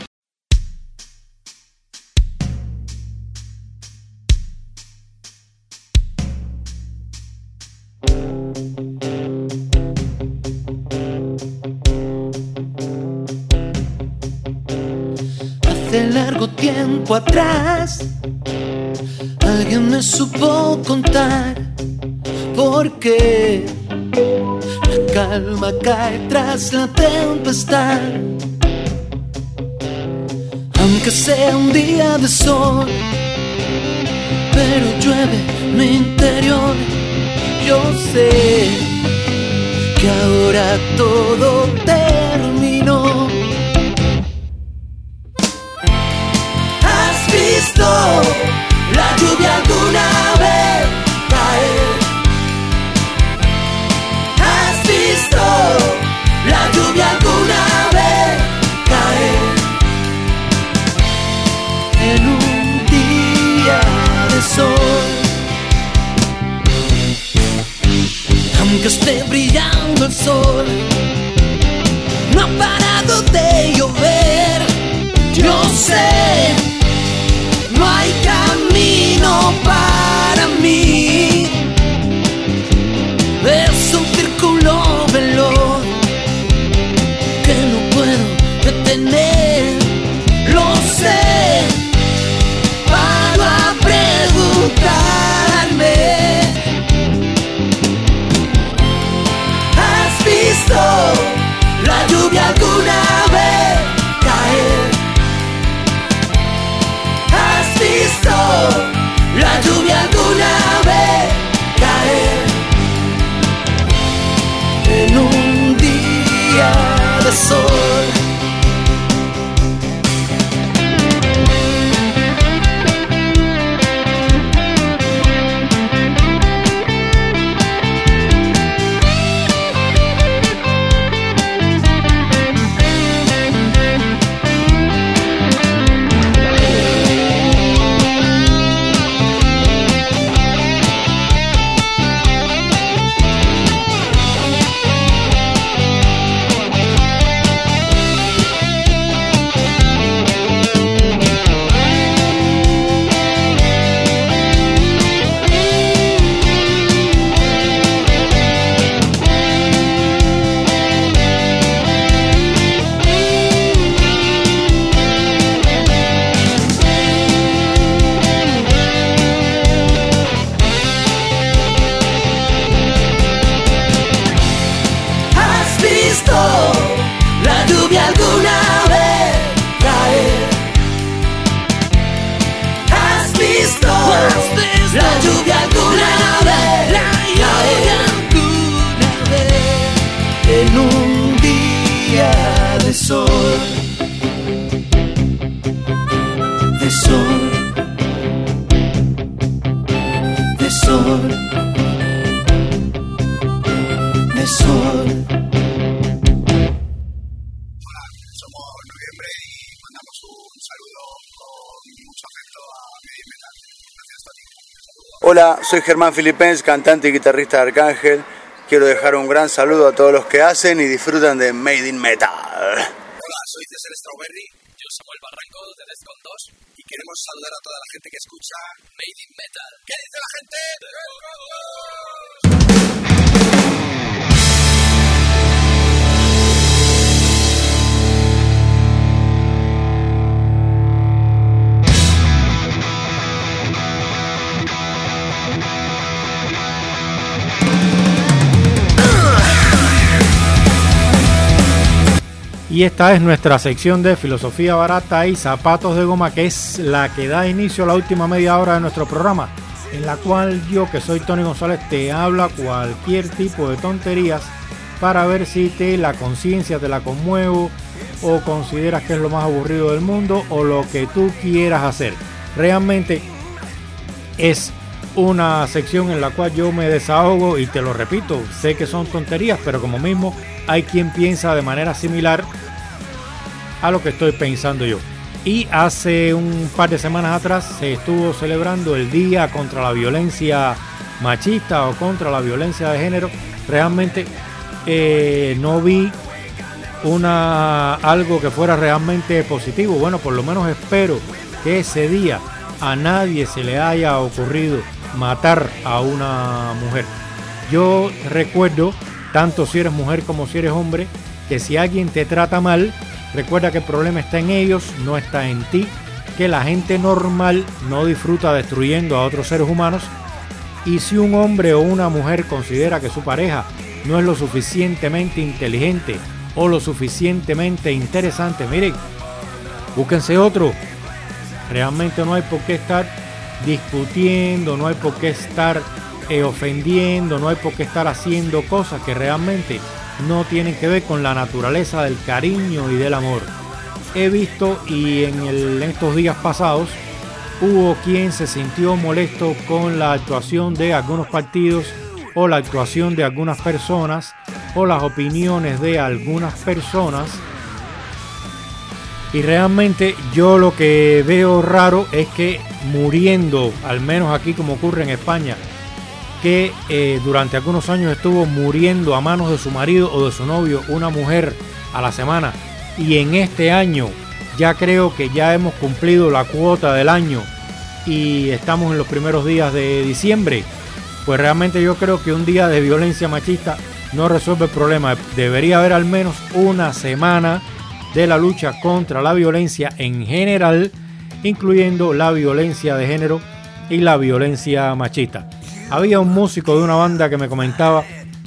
Hace largo tiempo atrás alguien me supo contar por qué la calma cae tras la tempestad. Aunque sea un día de sol, pero llueve en mi interior. Yo sé que ahora todo terminó. ¿Has visto la lluvia alguna vez caer? ¿Has visto la lluvia alguna vez caer? En un día de sol, aunque esté brillando el sol, no ha parado de llover. Yo sé, no hay camino para mí. Es un círculo veloz que no puedo detener. Lo sé, paro a preguntarme. ¿Has visto la lluvia alguna vez caer? ¿Has visto la lluvia alguna vez caer? En un día de sol. La lluvia alguna vez caer. ¿Has visto la lluvia alguna vez caer? En un día de sol, de sol, de sol, de sol. somos Noviembre y mandamos un saludo con mucho afecto a Made in Metal. Gracias a ti. Hola, soy Germán Filipens, cantante y guitarrista de Arcángel. Quiero dejar un gran saludo a todos los que hacen y disfrutan de Made in Metal. Hola, soy César Strawberry, yo Samuel Barranco de Defcon 2 y queremos saludar a toda la gente que escucha Made in Metal. ¿Qué dice la gente? ¡Defcon 2! Y esta es nuestra sección de filosofía barata y zapatos de goma, que es la que da inicio a la última media hora de nuestro programa, en la cual yo, que soy Tony González, te habla cualquier tipo de tonterías para ver si la conciencia te la conmuevo o consideras que es lo más aburrido del mundo o lo que tú quieras hacer. Realmente es una sección en la cual yo me desahogo y te lo repito, sé que son tonterías, pero como mismo hay quien piensa de manera similar a lo que estoy pensando yo. Y hace un par de semanas atrás se estuvo celebrando el Día contra la Violencia Machista o contra la violencia de género. Realmente no vi algo que fuera realmente positivo. Bueno, por lo menos espero que ese día a nadie se le haya ocurrido matar a una mujer. Yo recuerdo, tanto si eres mujer como si eres hombre, que si alguien te trata mal, recuerda que el problema está en ellos, no está en ti, que la gente normal no disfruta destruyendo a otros seres humanos, y si un hombre o una mujer considera que su pareja no es lo suficientemente inteligente o lo suficientemente interesante, miren, búsquense otro. Realmente no hay por qué estar discutiendo, no hay por qué estar ofendiendo, no hay por qué estar haciendo cosas que realmente no tienen que ver con la naturaleza del cariño y del amor. He visto y en estos días pasados hubo quien se sintió molesto con la actuación de algunos partidos o la actuación de algunas personas o las opiniones de algunas personas, y realmente yo lo que veo raro es que muriendo, al menos aquí como ocurre en España, que durante algunos años estuvo muriendo a manos de su marido o de su novio una mujer a la semana, y en este año ya creo que ya hemos cumplido la cuota del año y estamos en los primeros días de diciembre, pues realmente yo creo que un día de violencia machista no resuelve el problema. Debería haber al menos una semana de la lucha contra la violencia en general, incluyendo la violencia de género y la violencia machista. Había un músico de una banda que me comentaba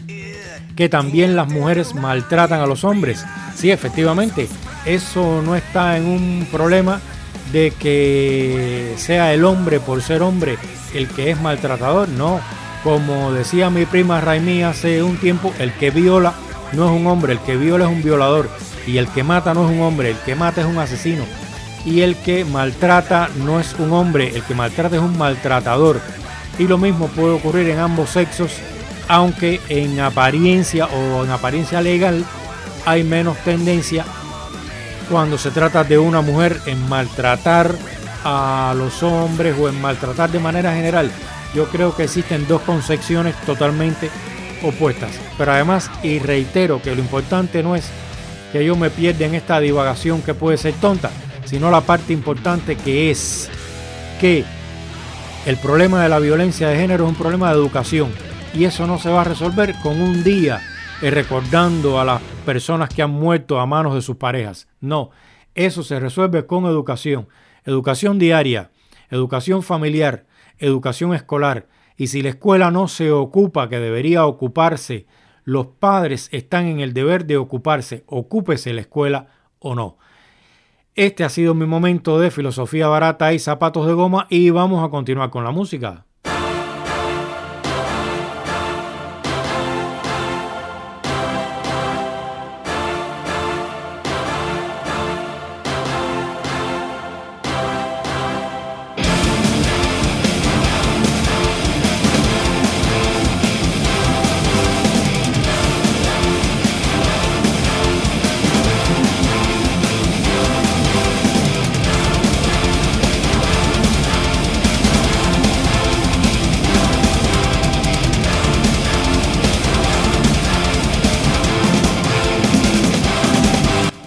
que también las mujeres maltratan a los hombres. Sí, efectivamente, eso no está en un problema de que sea el hombre por ser hombre el que es maltratador, no. Como decía mi prima Raimí hace un tiempo, el que viola no es un hombre, el que viola es un violador, y el que mata no es un hombre, el que mata es un asesino, y el que maltrata no es un hombre, el que maltrata es un maltratador. Y lo mismo puede ocurrir en ambos sexos, aunque en apariencia o en apariencia legal hay menos tendencia cuando se trata de una mujer en maltratar a los hombres o en maltratar de manera general. Yo creo que existen dos concepciones totalmente opuestas. Pero además, y reitero que lo importante no es que yo me pierda en esta divagación que puede ser tonta, sino la parte importante, que es que el problema de la violencia de género es un problema de educación, y eso no se va a resolver con un día recordando a las personas que han muerto a manos de sus parejas. No, eso se resuelve con educación, educación diaria, educación familiar, educación escolar. Y si la escuela no se ocupa, que debería ocuparse, los padres están en el deber de ocuparse, ocúpese la escuela o no. Este ha sido mi momento de filosofía barata y zapatos de goma, y vamos a continuar con la música.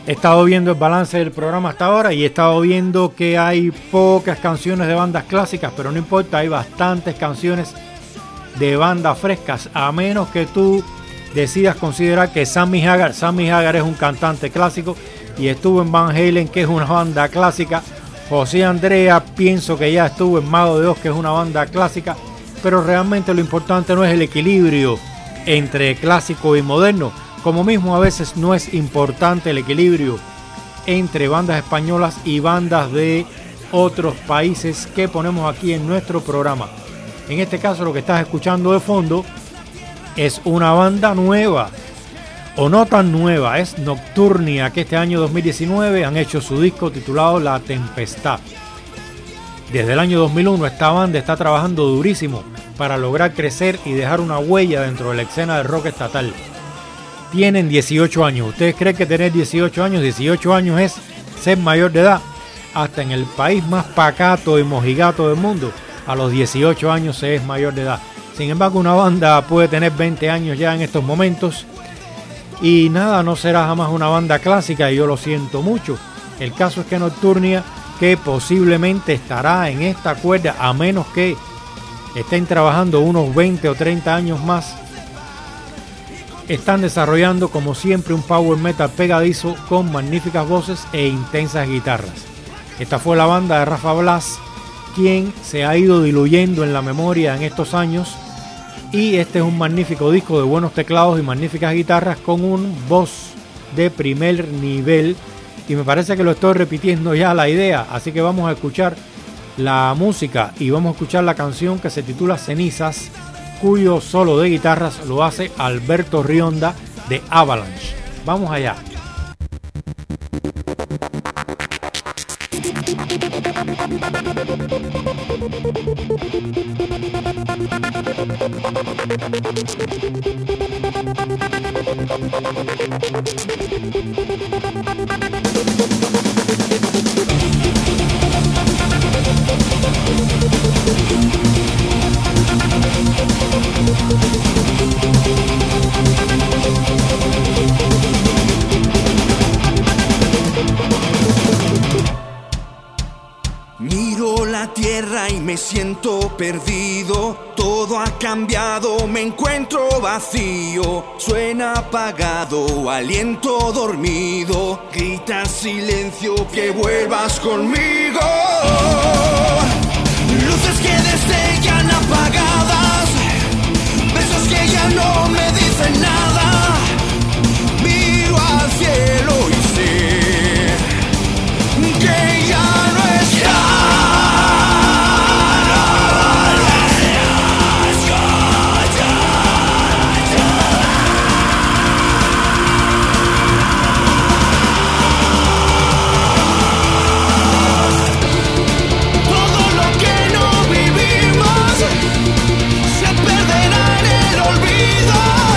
He estado viendo el balance del programa hasta ahora y he estado viendo que hay pocas canciones de bandas clásicas, pero no importa, hay bastantes canciones de bandas frescas, a menos que tú decidas considerar que Sammy Hagar es un cantante clásico y estuvo en Van Halen, que es una banda clásica. José Andrea pienso que ya estuvo en Mago de Oz, que es una banda clásica, pero realmente lo importante no es el equilibrio entre clásico y moderno, como mismo a veces no es importante el equilibrio entre bandas españolas y bandas de otros países que ponemos aquí en nuestro programa. En este caso lo que estás escuchando de fondo es una banda nueva, o no tan nueva, es Nocturnia, que este año 2019 han hecho su disco titulado La Tempestad. Desde el año 2001 esta banda está trabajando durísimo para lograr crecer y dejar una huella dentro de la escena del rock estatal. Tienen 18 años. ¿Ustedes creen que tener 18 años? 18 años es ser mayor de edad. Hasta en el país más pacato y mojigato del mundo, a los 18 años se es mayor de edad. Sin embargo, una banda puede tener 20 años ya en estos momentos. Y nada, no será jamás una banda clásica y yo lo siento mucho. El caso es que Nocturnia, que posiblemente estará en esta cuerda, a menos que estén trabajando unos 20 o 30 años más, están desarrollando como siempre un power metal pegadizo con magníficas voces e intensas guitarras. Esta fue la banda de Rafa Blas, quien se ha ido diluyendo en la memoria en estos años, y este es un magnífico disco de buenos teclados y magníficas guitarras con un voz de primer nivel, y me parece que lo estoy repitiendo ya la idea, así que vamos a escuchar la música y vamos a escuchar la canción que se titula Cenizas, cuyo solo de guitarras lo hace Alberto Rionda de Avalanche. Vamos allá. Miro la tierra y me siento perdido. Todo ha cambiado, me encuentro vacío. Suena apagado, aliento dormido. Grita silencio, que vuelvas conmigo. Luces que destellan apagadas, besos que ya no me dicen nada. Miro al cielo y sé que ya no está. Se perderá en el olvido.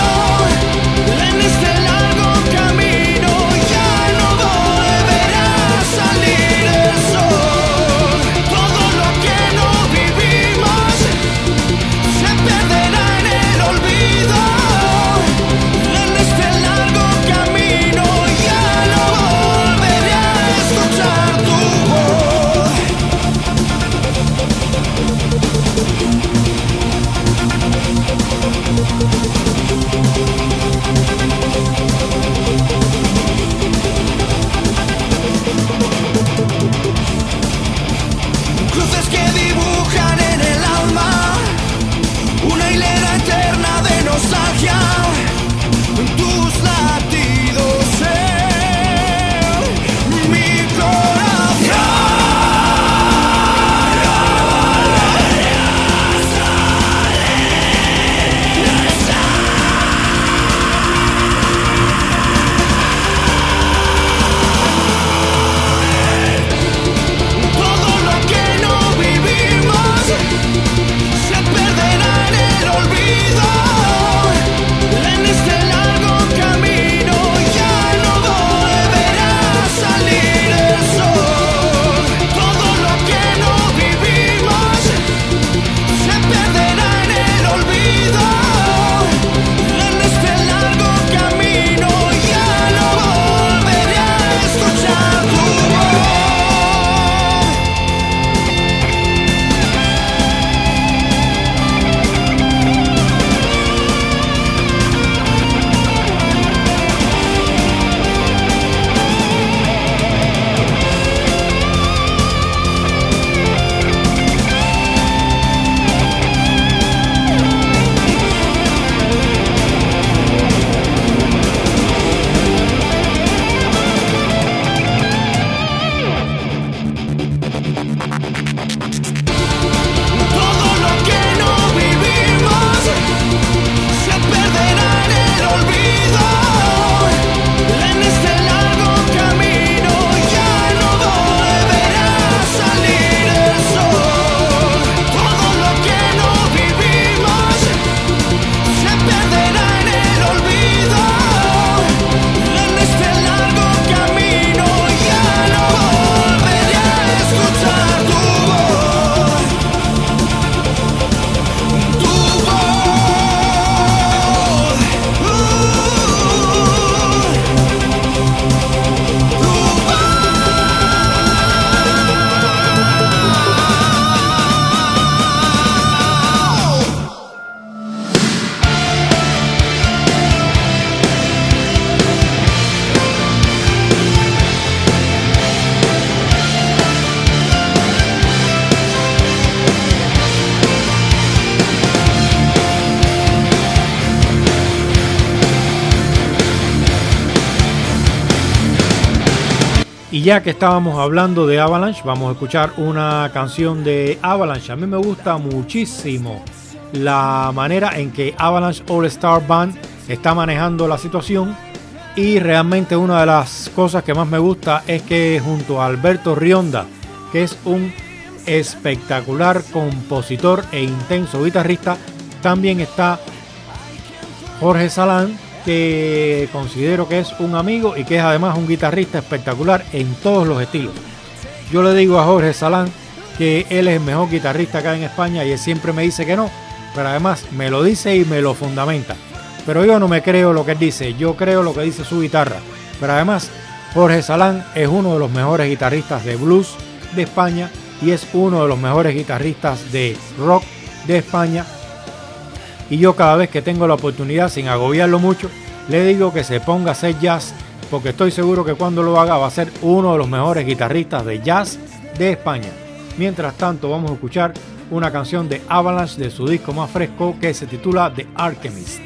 Y ya que estábamos hablando de Avalanche, vamos a escuchar una canción de Avalanche. A mí me gusta muchísimo la manera en que Avalanche All Star Band está manejando la situación, y realmente una de las cosas que más me gusta es que junto a Alberto Rionda, que es un espectacular compositor e intenso guitarrista, también está Jorge Salán, que considero que es un amigo y que es además un guitarrista espectacular en todos los estilos. Yo le digo a Jorge Salán que él es el mejor guitarrista acá en España y él siempre me dice que no, pero además me lo dice y me lo fundamenta. Pero yo no me creo lo que él dice, yo creo lo que dice su guitarra. Pero además Jorge Salán es uno de los mejores guitarristas de blues de España y es uno de los mejores guitarristas de rock de España. Y yo cada vez que tengo la oportunidad, sin agobiarlo mucho, le digo que se ponga a hacer jazz, porque estoy seguro que cuando lo haga va a ser uno de los mejores guitarristas de jazz de España. Mientras tanto, vamos a escuchar una canción de Avalanche de su disco más fresco, que se titula The Alchemist.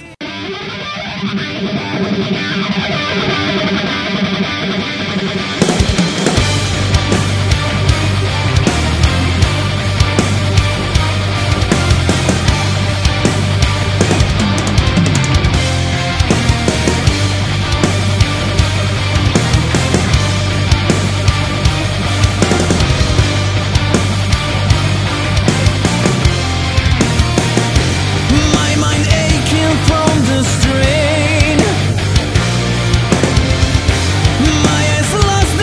Strain. My eyes lost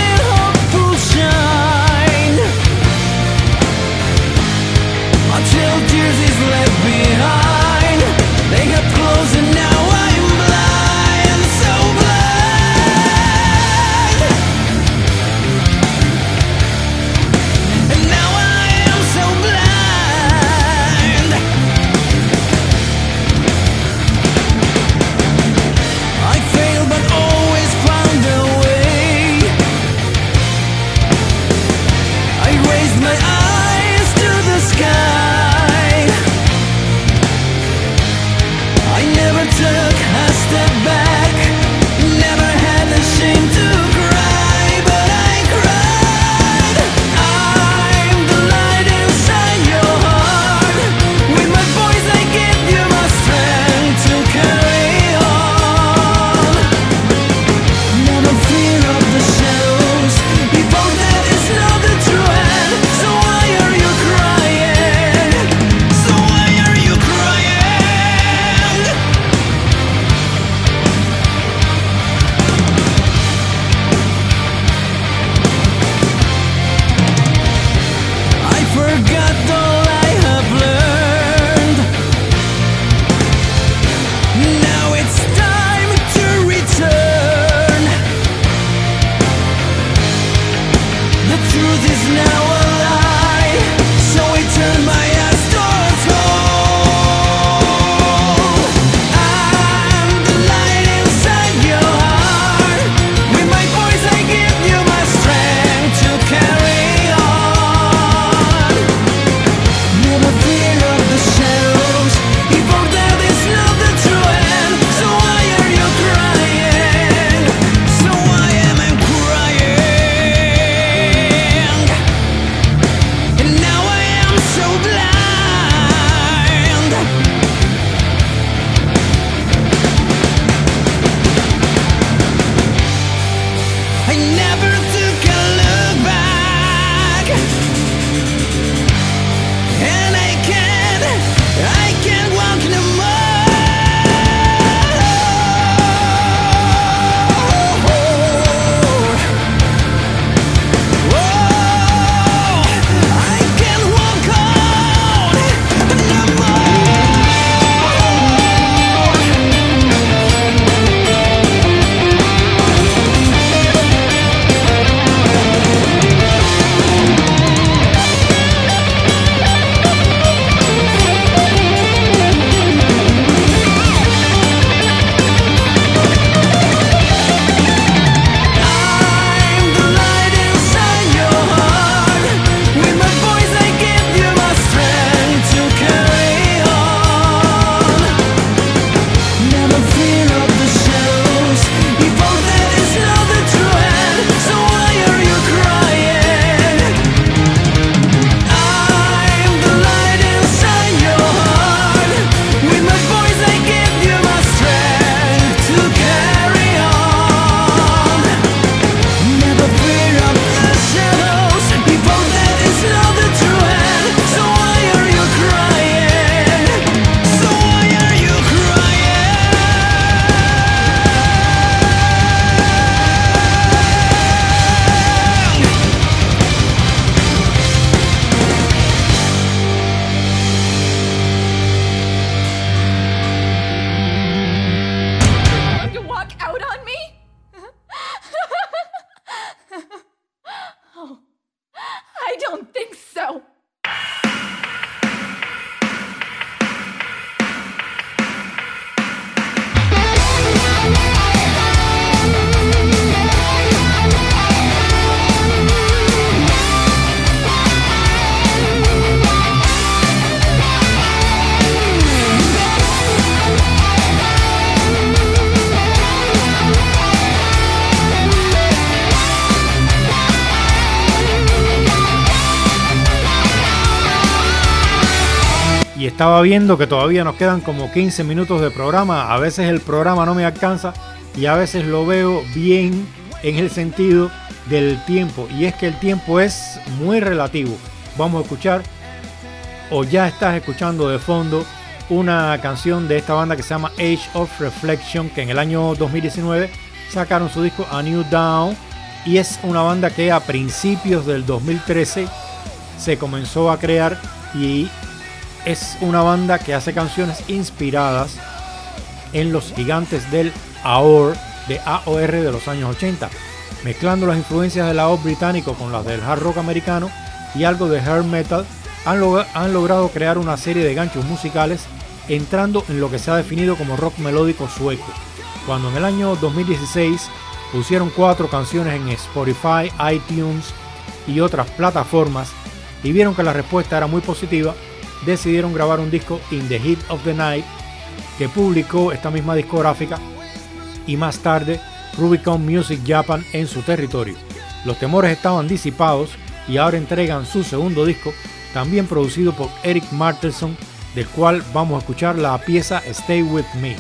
Estaba viendo que todavía nos quedan como 15 minutos de programa. A veces el programa no me alcanza y a veces lo veo bien en el sentido del tiempo. Y es que el tiempo es muy relativo. Vamos a escuchar, o ya estás escuchando de fondo, una canción de esta banda que se llama Age of Reflection, que en el año 2019 sacaron su disco A New Dawn. Y es una banda que a principios del 2013 se comenzó a crear y es una banda que hace canciones inspiradas en los gigantes del AOR de los años 80, mezclando las influencias del AOR británico con las del hard rock americano y algo de hair metal. Han logrado crear una serie de ganchos musicales entrando en lo que se ha definido como rock melódico sueco. Cuando en el año 2016 pusieron 4 canciones en Spotify, iTunes y otras plataformas y vieron que la respuesta era muy positiva, decidieron grabar un disco, In the Heat of the Night, que publicó esta misma discográfica y más tarde Rubicon Music Japan en su territorio. Los temores estaban disipados y ahora entregan su segundo disco, también producido por Eric Martelson, del cual vamos a escuchar la pieza Stay With Me.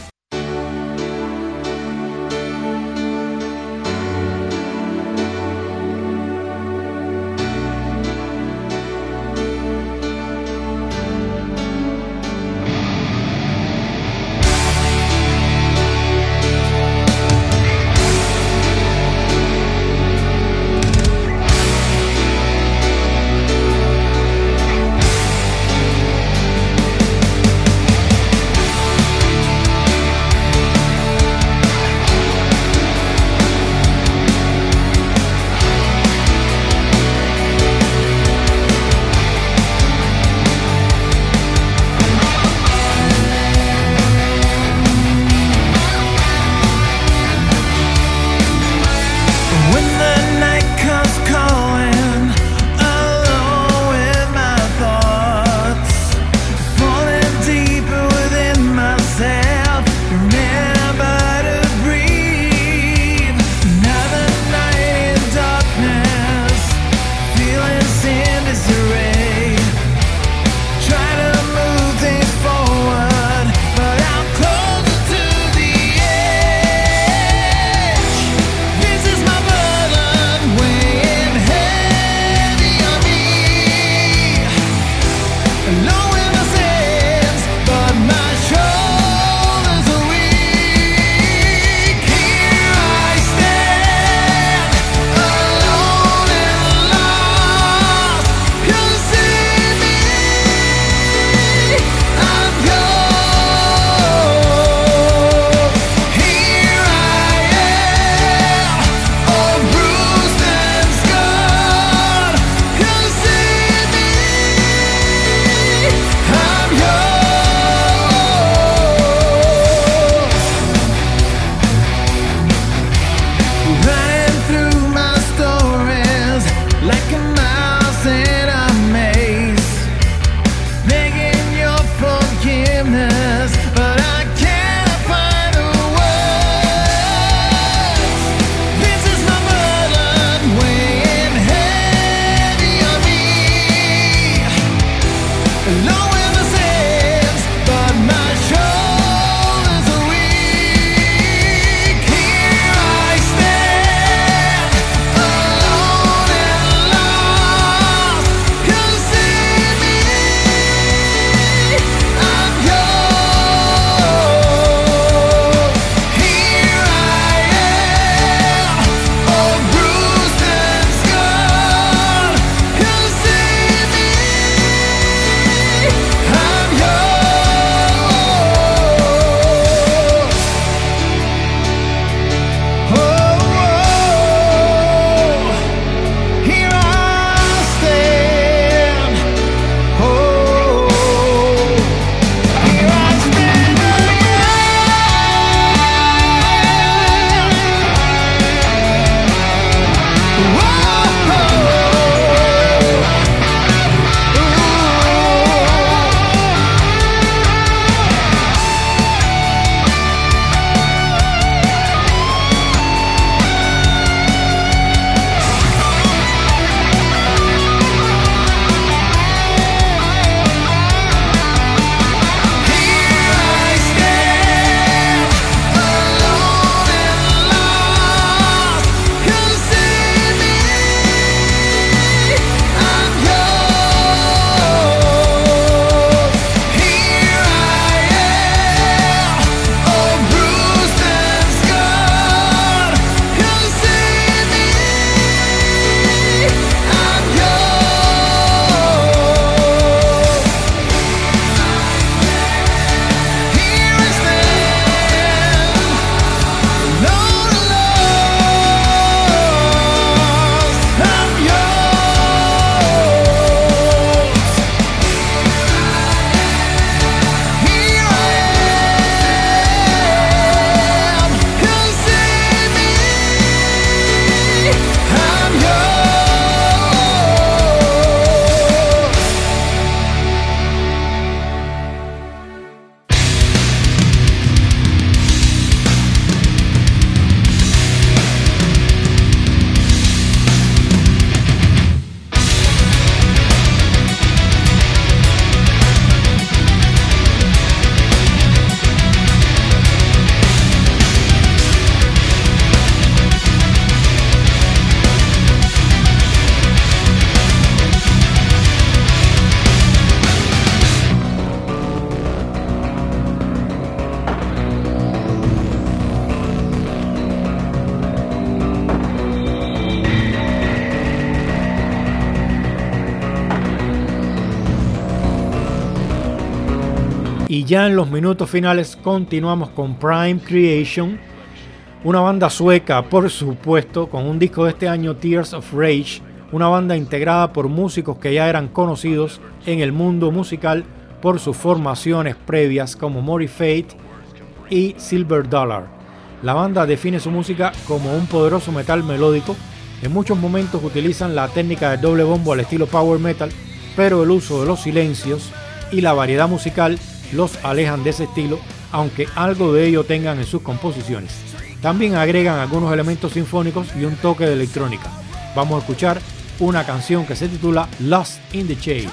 Y ya en los minutos finales continuamos con Prime Creation, una banda sueca, por supuesto, con un disco de este año, Tears of Rage, una banda integrada por músicos que ya eran conocidos en el mundo musical por sus formaciones previas como Mori Fate y Silver Dollar. La banda define su música como un poderoso metal melódico. En muchos momentos utilizan la técnica de doble bombo al estilo power metal, pero el uso de los silencios y la variedad musical los alejan de ese estilo, aunque algo de ello tengan en sus composiciones. También agregan algunos elementos sinfónicos y un toque de electrónica. Vamos a escuchar una canción que se titula Lost in the Chase.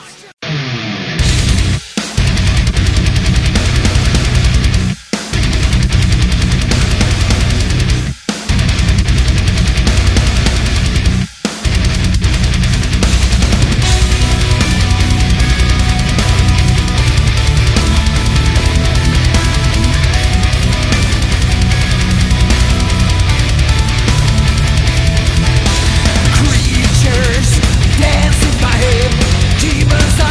Dance in my head, demons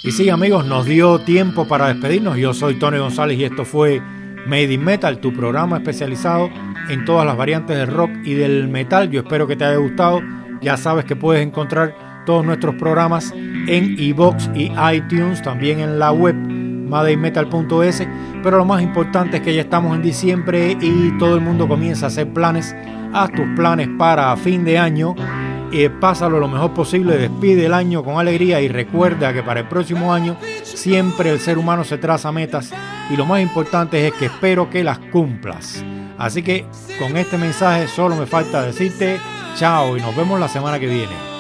Y sí, amigos, nos dio tiempo para despedirnos. Yo soy Tony González y esto fue Made in Metal, tu programa especializado en todas las variantes del rock y del metal. Yo espero que te haya gustado. Ya sabes que puedes encontrar todos nuestros programas en iVoox y iTunes, también en la web madeinmetal.es. Pero lo más importante es que ya estamos en diciembre y todo el mundo comienza a hacer planes. Haz tus planes para fin de año. Pásalo lo mejor posible, despide el año con alegría y recuerda que para el próximo año siempre el ser humano se traza metas y lo más importante es que espero que las cumplas. Así que con este mensaje solo me falta decirte chao y nos vemos la semana que viene.